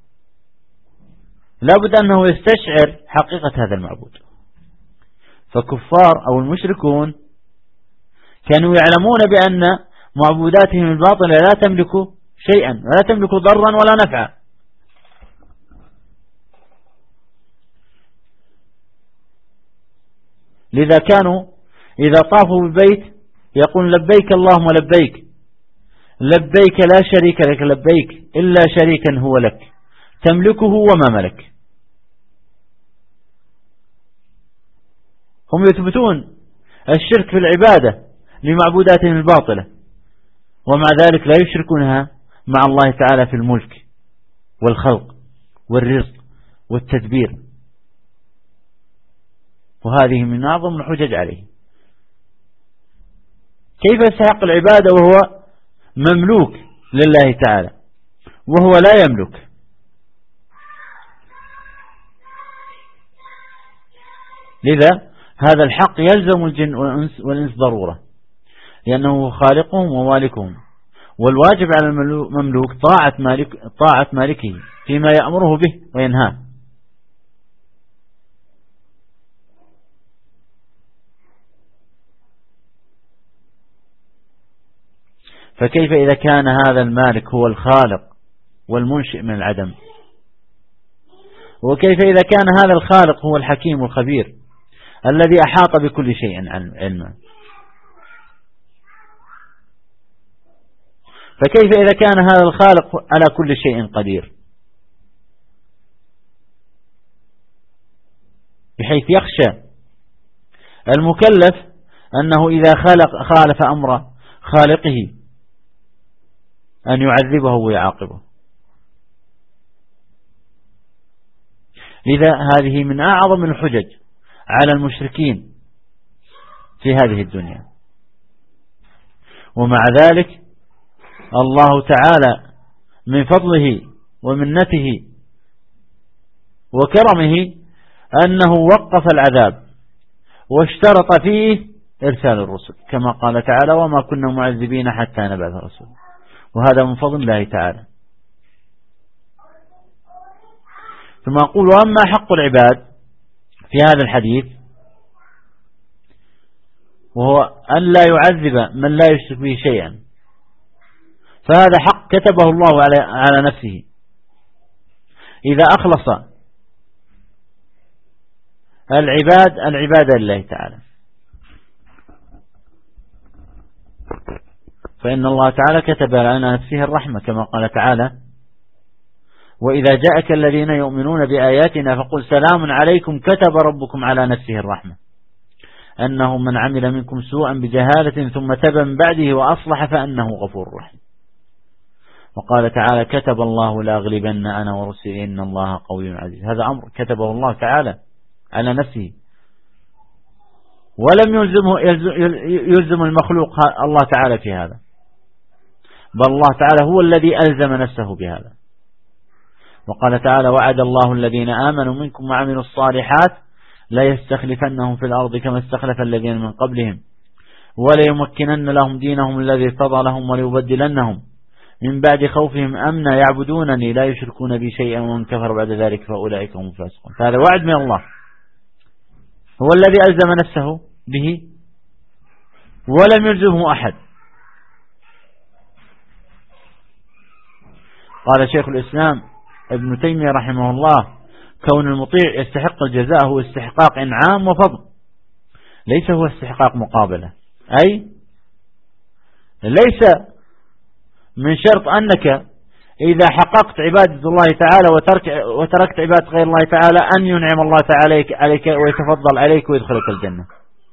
لابد أنه يستشعر حقيقة هذا المعبود. فكفار أو المشركون كانوا يعلمون بأن معبوداتهم الباطلة لا تملك شيئا ولا تملك ضرا ولا نفعا. لذا كانوا إذا طافوا بالبيت يقول لبيك اللهم لبيك، لبيك لا شريك لك لبيك إلا شريكا هو لك تملكه وما ملك. هم يثبتون الشرك في العبادة لمعبوداتهم الباطلة، ومع ذلك لا يشركونها مع الله تعالى في الملك والخلق والرزق والتدبير، وهذه من أعظم الحجج عليه. كيف يستحق العبادة وهو مملوك لله تعالى وهو لا يملك؟ لذا هذا الحق يلزم الجن والإنس ضرورة، لأنه خالقهم ومالكهم، والواجب على المملوك طاعة مالكه فيما يأمره به وينهاه. فكيف إذا كان هذا المالك هو الخالق والمنشئ من العدم؟ وكيف إذا كان هذا الخالق هو الحكيم الخبير الذي أحاط بكل شيء علما؟ فكيف إذا كان هذا الخالق على كل شيء قدير، بحيث يخشى المكلف أنه إذا خالف أمر خالقه أن يعذبه ويعاقبه. لذا هذه من أعظم الحجج على المشركين في هذه الدنيا. ومع ذلك الله تعالى من فضله ومنته وكرمه أنه وقف العذاب واشترط فيه إرسال الرسل، كما قال تعالى وما كنا معذبين حتى نبعث رسول، وهذا من فضل الله تعالى. ثم أقول وأما حق العباد في هذا الحديث وهو أن لا يعذب من لا يشرك به شيئا، فهذا حق كتبه الله على نفسه إذا أخلص العبادة لله تعالى، فإن الله تعالى كتب على نفسه الرحمة كما قال تعالى وإذا جاءك الذين يؤمنون بآياتنا فقل سلام عليكم كتب ربكم على نفسه الرحمة أنه من عمل منكم سوءا بجهالة ثم تاب من بعده وأصلح فأنه غفور رحيم. وقال تعالى كتب الله لأغلبن أنا ورسلي إن الله قوي عزيز. هذا أمر كتبه الله تعالى على نفسه، ولم يلزم المخلوق الله تعالى في هذا، بل الله تعالى هو الذي ألزم نفسه بهذا. وقال تعالى وعد الله الذين آمنوا منكم وعملوا الصالحات لا يستخلفنهم في الأرض كما استخلف الذين من قبلهم وليمكنن لهم دينهم الذي ارتضى لهم وليبدلنهم من بعد خوفهم أمنا يعبدونني لا يشركون بي شيئا ومن كفر بعد ذلك فأولئك هم الفاسقون. فهذا وعد من الله، هو الذي ألزم نفسه به ولم يلزمه أحد. قال شيخ الإسلام ابن تيمية رحمه الله كون المطيع يستحق الجزاء هو استحقاق إنعام وفضل، ليس هو استحقاق مقابلة. أي ليس من شرط أنك إذا حققت عبادة الله تعالى وتركت عبادة غير الله تعالى أن ينعم الله تعالى عليك ويتفضل عليك ويدخلك الجنة،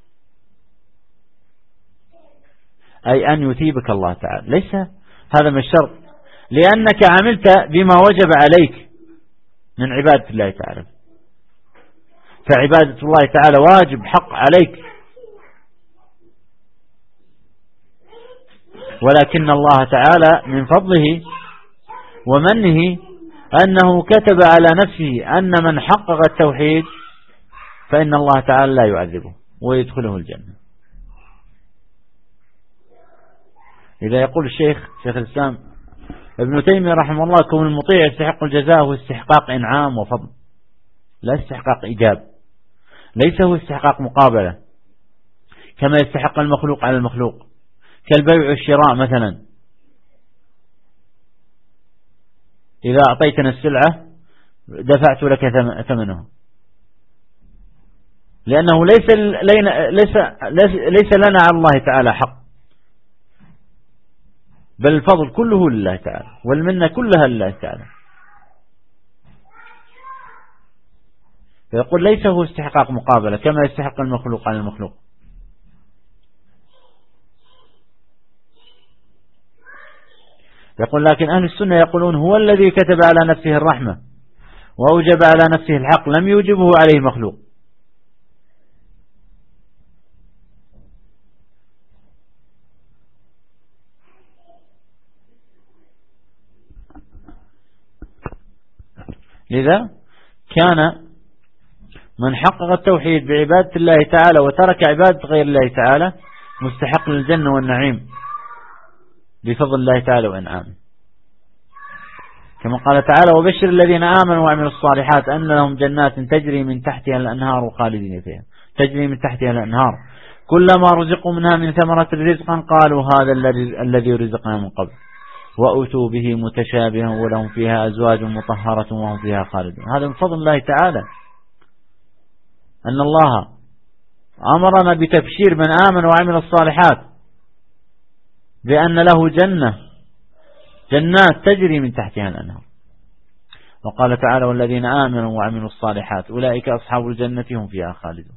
أي أن يثيبك الله تعالى، ليس هذا من الشرط، لأنك عملت بما وجب عليك من عبادة الله تعالى، فعبادة الله تعالى واجب حق عليك، ولكن الله تعالى من فضله ومنه أنه كتب على نفسه أن من حقق التوحيد فإن الله تعالى لا يعذبه ويدخله الجنة. إذا يقول الشيخ الإسلام ابن تيمية رحمه الله كون المطيع يستحق الجزاء هو استحقاق إنعام وفضل، لا استحقاق إيجاب، ليس هو استحقاق مقابلة. كما يستحق المخلوق على المخلوق، كالبيع والشراء مثلا. إذا أعطيتنا السلعة دفعت لك ثمنها، لأنه ليس لنا على الله تعالى حق، بل الفضل كله لله تعالى والمنة كلها لله تعالى. فيقول ليس هو استحقاق مقابلة كما يستحق المخلوق على المخلوق. يقول لكن أهل السنة يقولون هو الذي كتب على نفسه الرحمة وأوجب على نفسه الحق، لم يوجبه عليه مخلوق. لذا كان من حقق التوحيد بعبادة الله تعالى وترك عبادة غير الله تعالى مستحق للجنة والنعيم بفضل الله تعالى وإنعامه، كما قال تعالى وبشر الذين آمنوا وعملوا الصالحات أن لهم جنات تجري من تحتها الأنهار خالدين فيها، تجري من تحتها الأنهار كلما رزقوا منها من ثمرة رزقا قالوا هذا الذي رزقنا من قبل وأتوا به متشابها ولهم فيها أزواج مطهرة وهم فيها خالدون. هذا من فضل الله تعالى، أن الله أمرنا بتبشير من آمن وعمل الصالحات بأن له جنات تجري من تحتها الأنهار. وقال تعالى والذين آمنوا وعملوا الصالحات أولئك أصحاب الجنة هم فيها خالدون.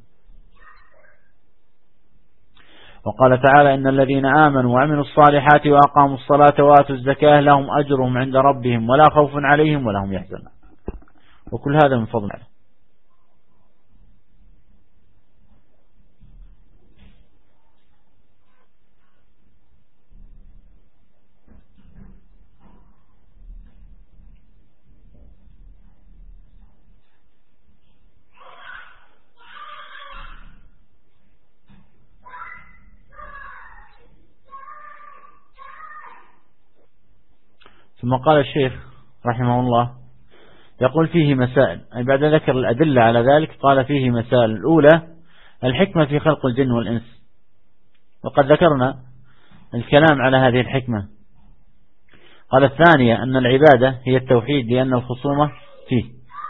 وقال تعالى إن الذين آمنوا وعملوا الصالحات وأقاموا الصلاة وآتوا الزكاة لهم أجرهم عند ربهم ولا خوف عليهم ولا هم يحزنون. وكل هذا من فضل الله. ثم قال الشيخ رحمه الله يقول فيه مسائل، أي بعد ذكر الأدلة على ذلك قال فيه مسائل. الأولى الحكمة في خلق الجن والإنس، وقد ذكرنا الكلام على هذه الحكمة. قال الثانية أن العبادة هي التوحيد لأن الخصومة فيه.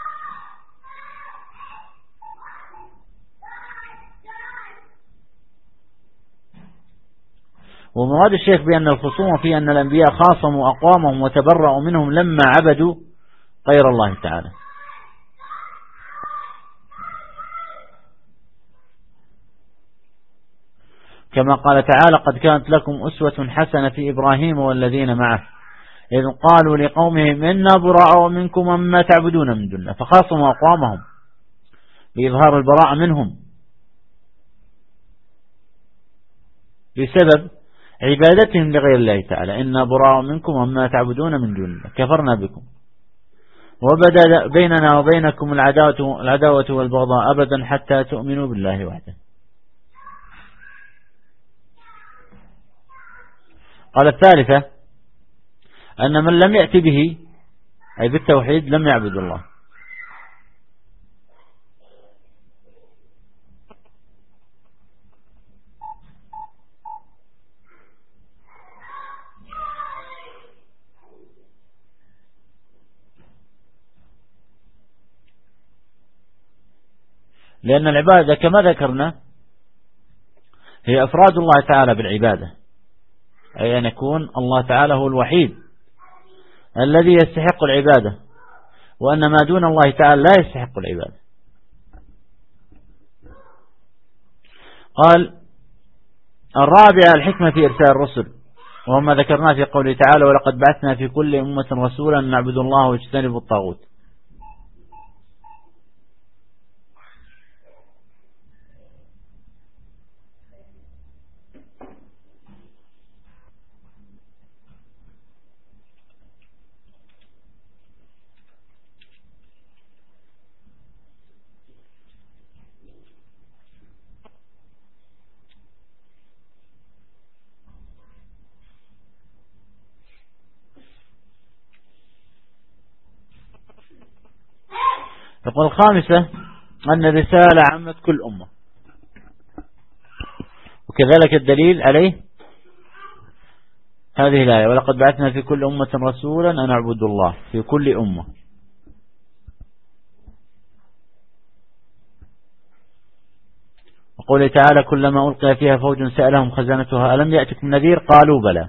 ومراد الشيخ بأن الخصومة فيه أن الأنبياء خاصموا أقوامهم وتبرأوا منهم لما عبدوا غير الله تعالى. كما قال تعالى قد كانت لكم أسوة حسنة في إبراهيم والذين معه إذ قالوا لقومهم إنا براء منكم ومما تعبدون من دون الله، فخاصموا أقوامهم بإظهار البراءة منهم بسبب عبادتهم لغير الله تعالى. إنا براء منكم ومما تعبدون من دون الله كفرنا بكم وبدأ بيننا وبينكم العداوة والبغضاء أبدا حتى تؤمنوا بالله وحده. قال الثالثة أن من لم يأتي به أي بالتوحيد لم يعبد الله. لأن العبادة كما ذكرنا هي أفراد الله تعالى بالعبادة، أي أن يكون الله تعالى هو الوحيد الذي يستحق العبادة، وأن ما دون الله تعالى لا يستحق العبادة. قال الرابعة الحكمة في إرسال الرسل، وما ذكرناه في قوله تعالى ولقد بعثنا في كل أمة رسولا أن نعبد الله واجتنبوا الطاغوت. يقول الخامسة أن الرسالة عمت كل أمة، وكذلك الدليل عليه هذه الآية: ولقد بعثنا في كل أمة رسولا أن اعبدوا الله، في كل أمة. وقوله تعالى: كلما ألقي فيها فوج سألهم خزنتها ألم يأتكم نذير قالوا بلى.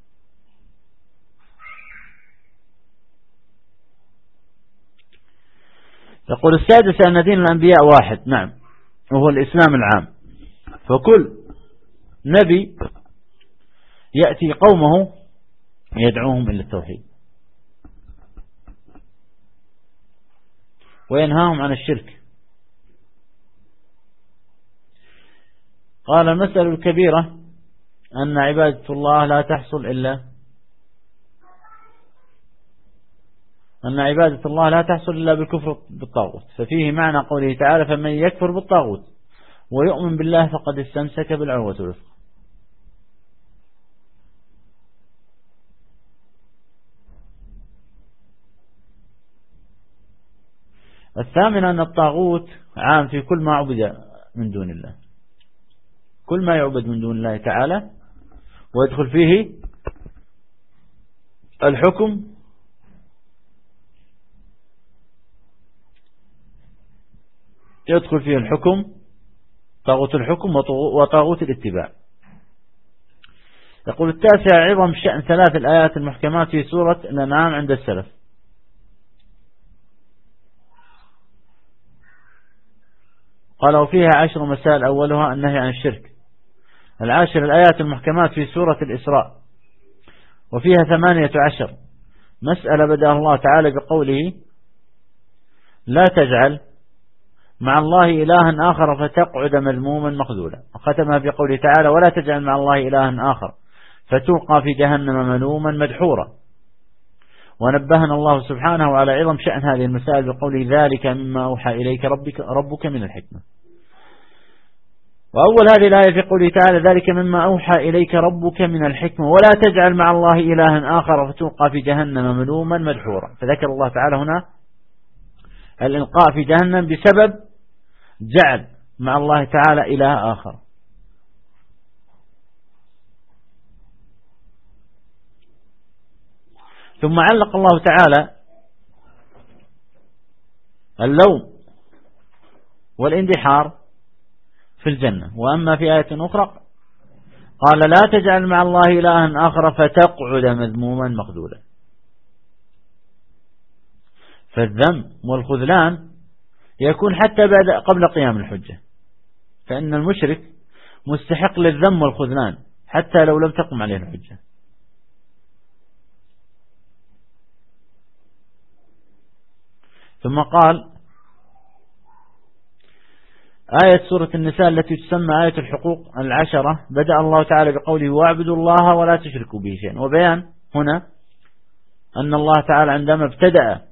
يقول السادس أن دين الأنبياء واحد، نعم، وهو الإسلام العام، فكل نبي يأتي قومه يدعوهم إلى التوحيد وينهاهم عن الشرك. قال: المسألة الكبيرة أن عبادة الله لا تحصل إلا بالكفر بالطاغوت، ففيه معنى قوله تعالى: فمن يكفر بالطاغوت ويؤمن بالله فقد استمسك بالعروة الوثقى. الثامن أن الطاغوت عام في كل ما عبد من دون الله، كل ما يعبد من دون الله تعالى، ويدخل فيه الحكم طاغوت الحكم وطاغوت الاتباع. يقول التاسع: عظم شأن ثلاث الآيات المحكمات في سورة الأنعام عند السلف. قالوا فيها 10 مسائل، أولها النهي عن الشرك. العاشر الآيات المحكمات في سورة الإسراء، وفيها 18 مسألة بدأ الله تعالى بقوله: لا تجعل مع الله إلها آخر فتقعد مذموما مخذولا، وختمها بقوله تعالى: ولا تجعل مع الله إلها آخر فتلقى في جهنم ملوما مدحورا. ونبهنا الله سبحانه على عظم شأن هذه المسائل بقوله: ذلك مما أوحى إليك ربك من الحكمة. وأول هذه الآية في قوله تعالى: ذلك مما أوحى إليك ربك من الحكمة ولا تجعل مع الله إلها آخر فتلقى في جهنم ملوما مدحورا، فذكر الله تعالى هنا الإلقاء في جهنم بسبب جعل مع الله تعالى إله آخر. ثم علق الله تعالى اللوم والاندحار في الجنة. وأما في آية أخرى قال: لا تجعل مع الله إلها آخر فتقعد مذموما مخذولا. فالذم والخذلان يكون حتى قبل قيام الحجة، فإن المشرك مستحق للذم والخذلان حتى لو لم تقم عليه الحجة. ثم قال: آية سورة النساء التي تسمى آية الحقوق 10 بدأ الله تعالى بقوله: واعبدوا الله ولا تشركوا به شيئا، وبيان هنا أن الله تعالى عندما ابتدأ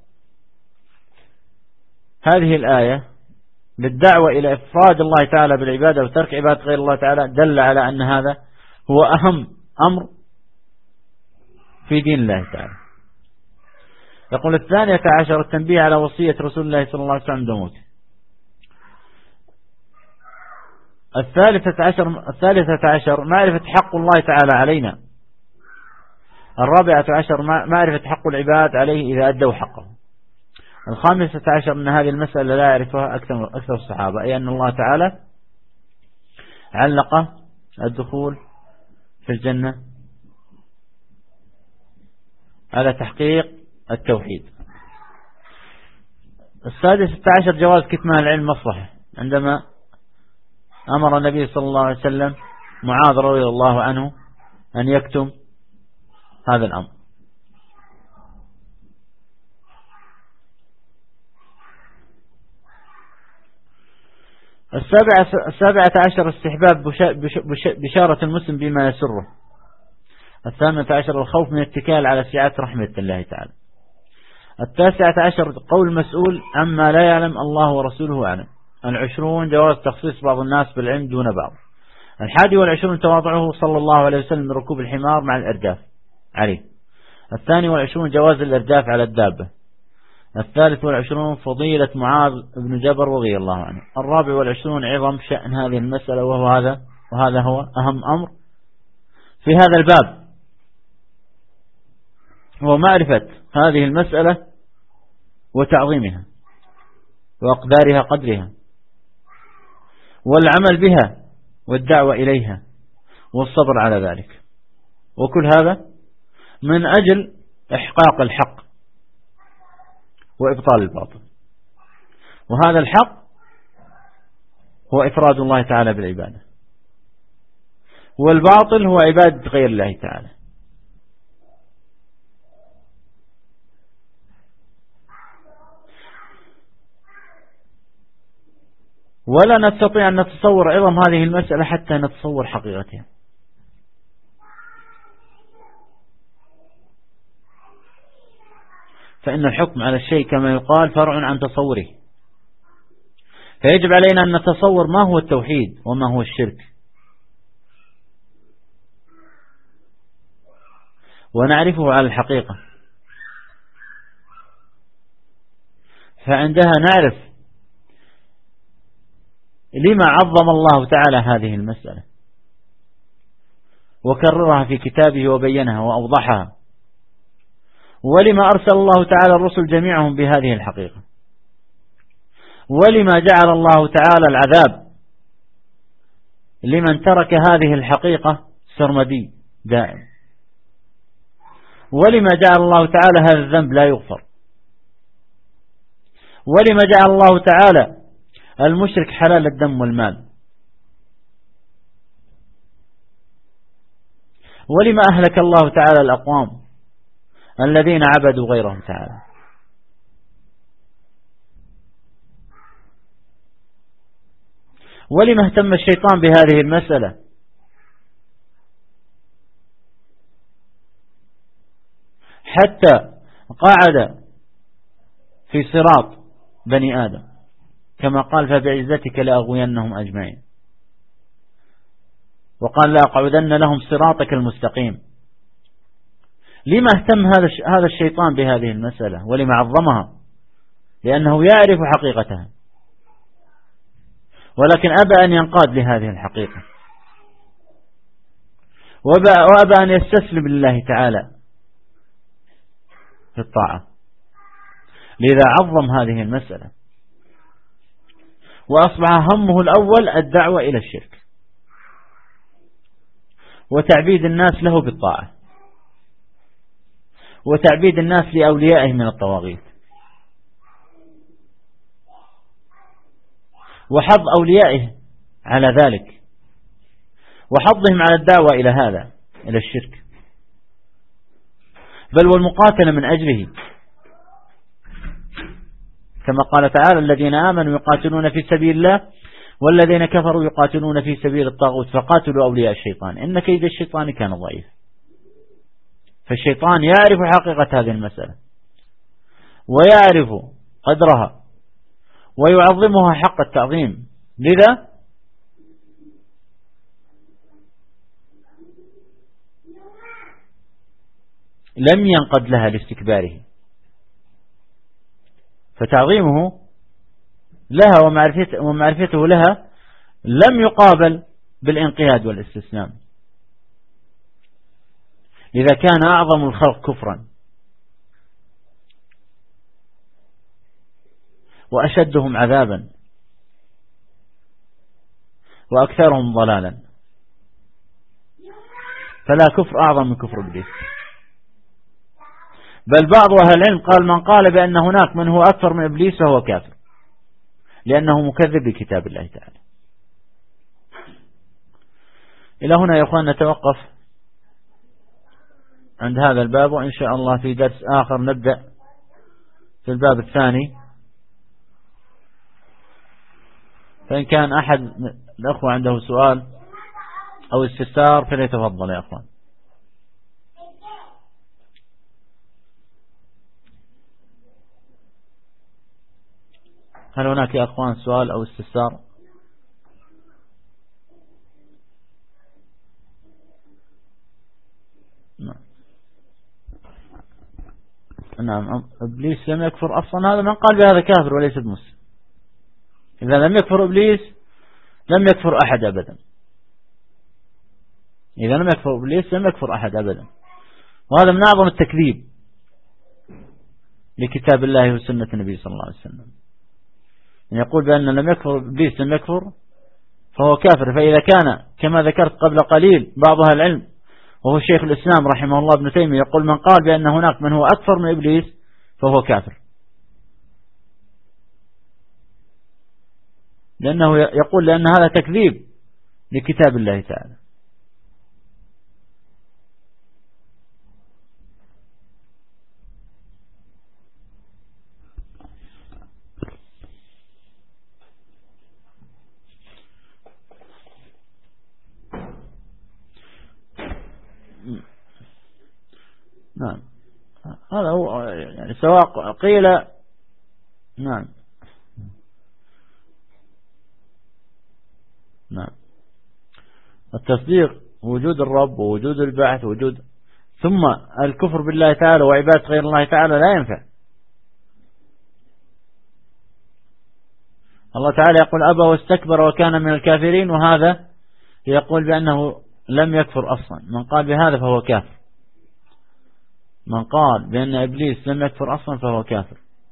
هذه الآية بالدعوة إلى إفراد الله تعالى بالعبادة وترك عبادة غير الله تعالى دل على أن هذا هو أهم أمر في دين الله تعالى. يقول 12 التنبيه على وصية رسول الله صلى الله عليه وسلم عند موته. 13 معرفة حق الله تعالى علينا. 14 معرفة حق العباد عليه إذا أدوا حقه. 15 أن هذه المسألة لا يعرفها أكثر الصحابة، أي أن الله تعالى علق الدخول في الجنة على تحقيق التوحيد. 16 جواز كتمان العلم مصلحة، عندما أمر النبي صلى الله عليه وسلم معاذ رضي الله عنه أن يكتم هذا الأمر. 17 استحباب بشارة المسلم بما يسره. 18 الخوف من الاتكال على سعة رحمة الله تعالى. 19 قول المسؤول عما لا يعلم الله ورسوله أعلم. 20 جواز تخصيص بعض الناس بالعلم دون بعض. 21 تواضعه صلى الله عليه وسلم من ركوب الحمار مع الإرداف عليه. 22 جواز الإرداف على الدابة. 23 فضيلة معاذ بن جبل رضي الله عنه. 24 عظم شأن هذه المسألة، وهو هذا وهذا هو أهم أمر في هذا الباب، هو معرفة هذه المسألة وتعظيمها وأقدارها قدرها والعمل بها والدعوة إليها والصبر على ذلك، وكل هذا من أجل إحقاق الحق وإبطال الباطل. وهذا الحق هو إفراد الله تعالى بالعبادة، والباطل هو عبادة غير الله تعالى. ولا نستطيع أن نتصور عظم هذه المسألة حتى نتصور حقيقتها. فإن الحكم على الشيء كما يقال فرع عن تصوره، فيجب علينا أن نتصور ما هو التوحيد وما هو الشرك، ونعرفه على الحقيقة، فعندها نعرف لما عظم الله تعالى هذه المسألة وكررها في كتابه وبينها وأوضحها، ولما أرسل الله تعالى الرسل جميعهم بهذه الحقيقة، ولما جعل الله تعالى العذاب لمن ترك هذه الحقيقة سرمدي دائم، ولما جعل الله تعالى هذا الذنب لا يغفر، ولما جعل الله تعالى المشرك حلال الدم والمال، ولما أهلك الله تعالى الأقوام الذين عبدوا غيرهم تعالى. ولما اهتم الشيطان بهذه المسألة حتى قعد في صراط بني آدم كما قال فبعزتك لأغوينهم أجمعين، وقال لأقعدن لهم صراطك المستقيم. لما اهتم هذا الشيطان بهذه المسألة ولما عظمها؟ لأنه يعرف حقيقتها، ولكن أبى أن ينقاد لهذه الحقيقة، وأبى أن يستسلم لله تعالى في الطاعة، لذا عظم هذه المسألة، وأصبح همه الأول الدعوة إلى الشرك وتعبيد الناس له بالطاعة وتعبيد الناس لأوليائه من الطواغيت، وحظ أوليائه على ذلك، وحظهم على الدعوة إلى هذا إلى الشرك، بل والمقاتلة من أجله، كما قال تعالى الذين آمنوا يقاتلون في سبيل الله والذين كفروا يقاتلون في سبيل الطاغوت فقاتلوا أولياء الشيطان إن كيد الشيطان كان ضعيف. فالشيطان يعرف حقيقة هذه المسألة ويعرف قدرها ويعظمها حق التعظيم، لذا لم ينقد لها لاستكباره، فتعظيمه لها ومعرفته لها لم يقابل بالانقياد والاستسلام، لذا كان أعظم الخلق كفرا وأشدهم عذابا وأكثرهم ضلالا، فلا كفر أعظم من كفر إبليس. بل بعض أهل العلم قال من قال بأن هناك من هو أكثر من إبليس فهو كافر، لأنه مكذب بكتاب الله تعالى. إلى هنا يا أخوان نتوقف عند هذا الباب، وإن شاء الله في درس آخر نبدأ في الباب الثاني. فإن كان أحد الأخوة عنده سؤال أو استفسار فليتفضل يا أخوان. هل هناك يا أخوان سؤال أو استفسار؟ نعم. إبليس لم يكفر أصلا، هذا من قال بهذا كافر وليس بمسلم. إذا لم يكفر إبليس لم يكفر أحد أبدا. إذا لم يكفر إبليس لم يكفر أحد أبدا. وهذا من أعظم التكذيب لكتاب الله وسنة النبي صلى الله عليه وسلم، أن يقول بأن لم يكفر إبليس لم يكفر فهو كافر. فإذا كان كما ذكرت قبل قليل بعض أهل العلم وهو شيخ الإسلام رحمه الله ابن تيمية يقول من قال بأن هناك من هو أكثر من إبليس فهو كافر، لأنه يقول لأن هذا تكذيب لكتاب الله تعالى. نعم هذا هو يعني سواء قيل. نعم نعم التصديق وجود الرب ووجود البعث ووجود، ثم الكفر بالله تعالى وعبادة غير الله تعالى لا ينفع. الله تعالى يقول أبى واستكبر وكان من الكافرين، وهذا يقول بأنه لم يكفر أصلا. من قال بهذا فهو كافر، من قال بأن إبليس لم يكفر أصلا فهو كافر.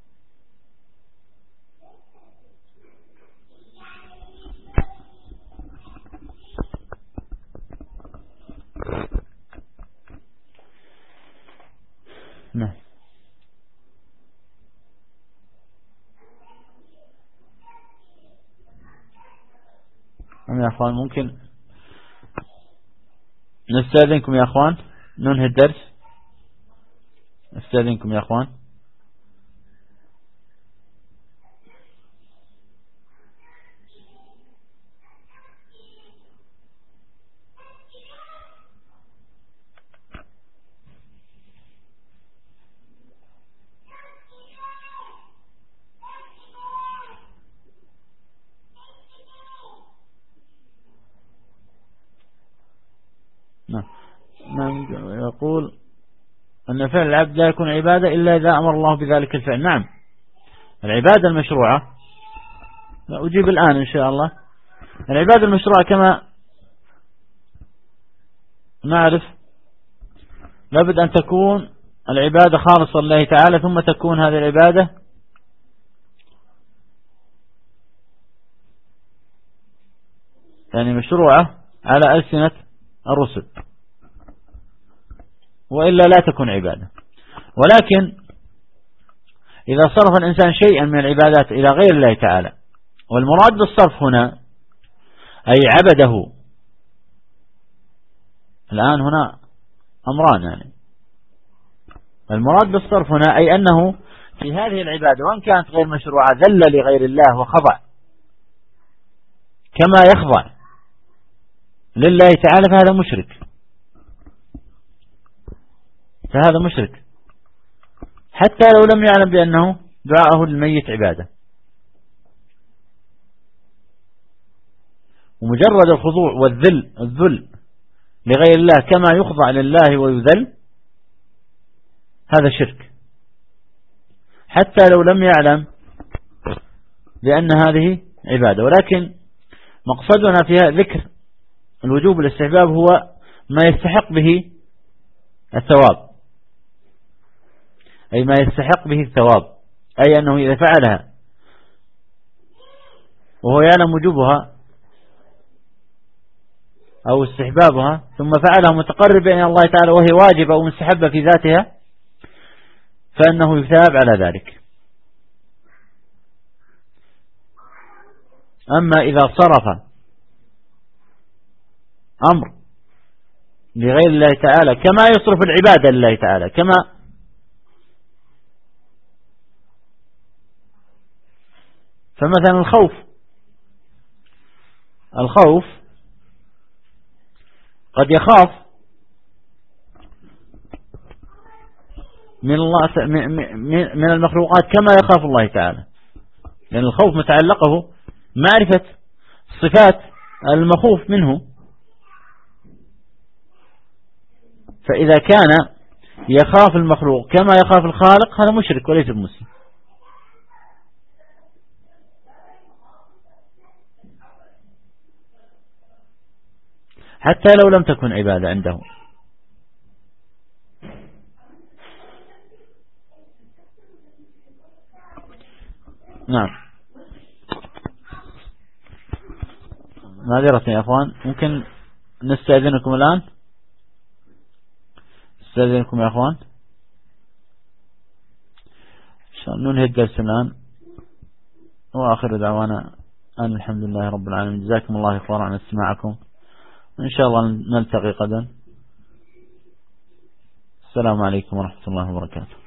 نعم يا أخوان ممكن نستأذنكم يا أخوان ننهي الدرس. نستأذنكم يا أخوان. يقول أن فعل العبد لا يكون عبادة إلا إذا أمر الله بذلك الفعل. نعم العبادة المشروعة، لا أجيب الآن إن شاء الله. العبادة المشروعة كما نعرف لابد أن تكون العبادة خالصة لله تعالى، ثم تكون هذه العبادة يعني مشروعة على ألسنة الرسل، وإلا لا تكون عبادة. ولكن إذا صرف الإنسان شيئا من العبادات إلى غير الله تعالى، والمراد بالصرف هنا أي عبده. الآن هنا أمران، يعني المراد بالصرف هنا أي أنه في هذه العبادة وإن كانت غير مشروعة ذل لغير الله وخضع كما يخضع لله تعالى، فهذا مشرك، فهذا مشرك حتى لو لم يعلم بأنه دعاءه للميت عبادة. ومجرد الخضوع والذل لغير الله كما يخضع لله ويذل هذا شرك، حتى لو لم يعلم بأن هذه عبادة. ولكن مقصدنا فيها ذكر الوجوب والاستحباب هو ما يستحق به الثواب، أي ما يستحق به الثواب، أي أنه إذا فعلها وهو يعلم وجوبها أو استحبابها ثم فعلها متقربا إلى الله تعالى وهي واجبة أو مستحبة في ذاتها فإنه يثاب على ذلك. أما إذا صرف أمر لغير الله تعالى كما يصرف العبادة لله تعالى، كما فمثلا الخوف قد يخاف من الله من المخلوقات كما يخاف الله تعالى، لأن الخوف متعلقه معرفة صفات المخوف منه. فإذا كان يخاف المخلوق كما يخاف الخالق هذا مشرك وليس بمسلم. حتى لو لم تكن عبادة عنده. نعم. معذرة يا أخوان، ممكن نستأذنكم الآن؟ استأذنكم يا أخوان، ننهي الدرس الآن، وآخر دعوانا أن الحمد لله رب العالمين. جزاكم الله خيرا عن استماعكم، وإن شاء الله نلتقي غدا. السلام عليكم ورحمة الله وبركاته.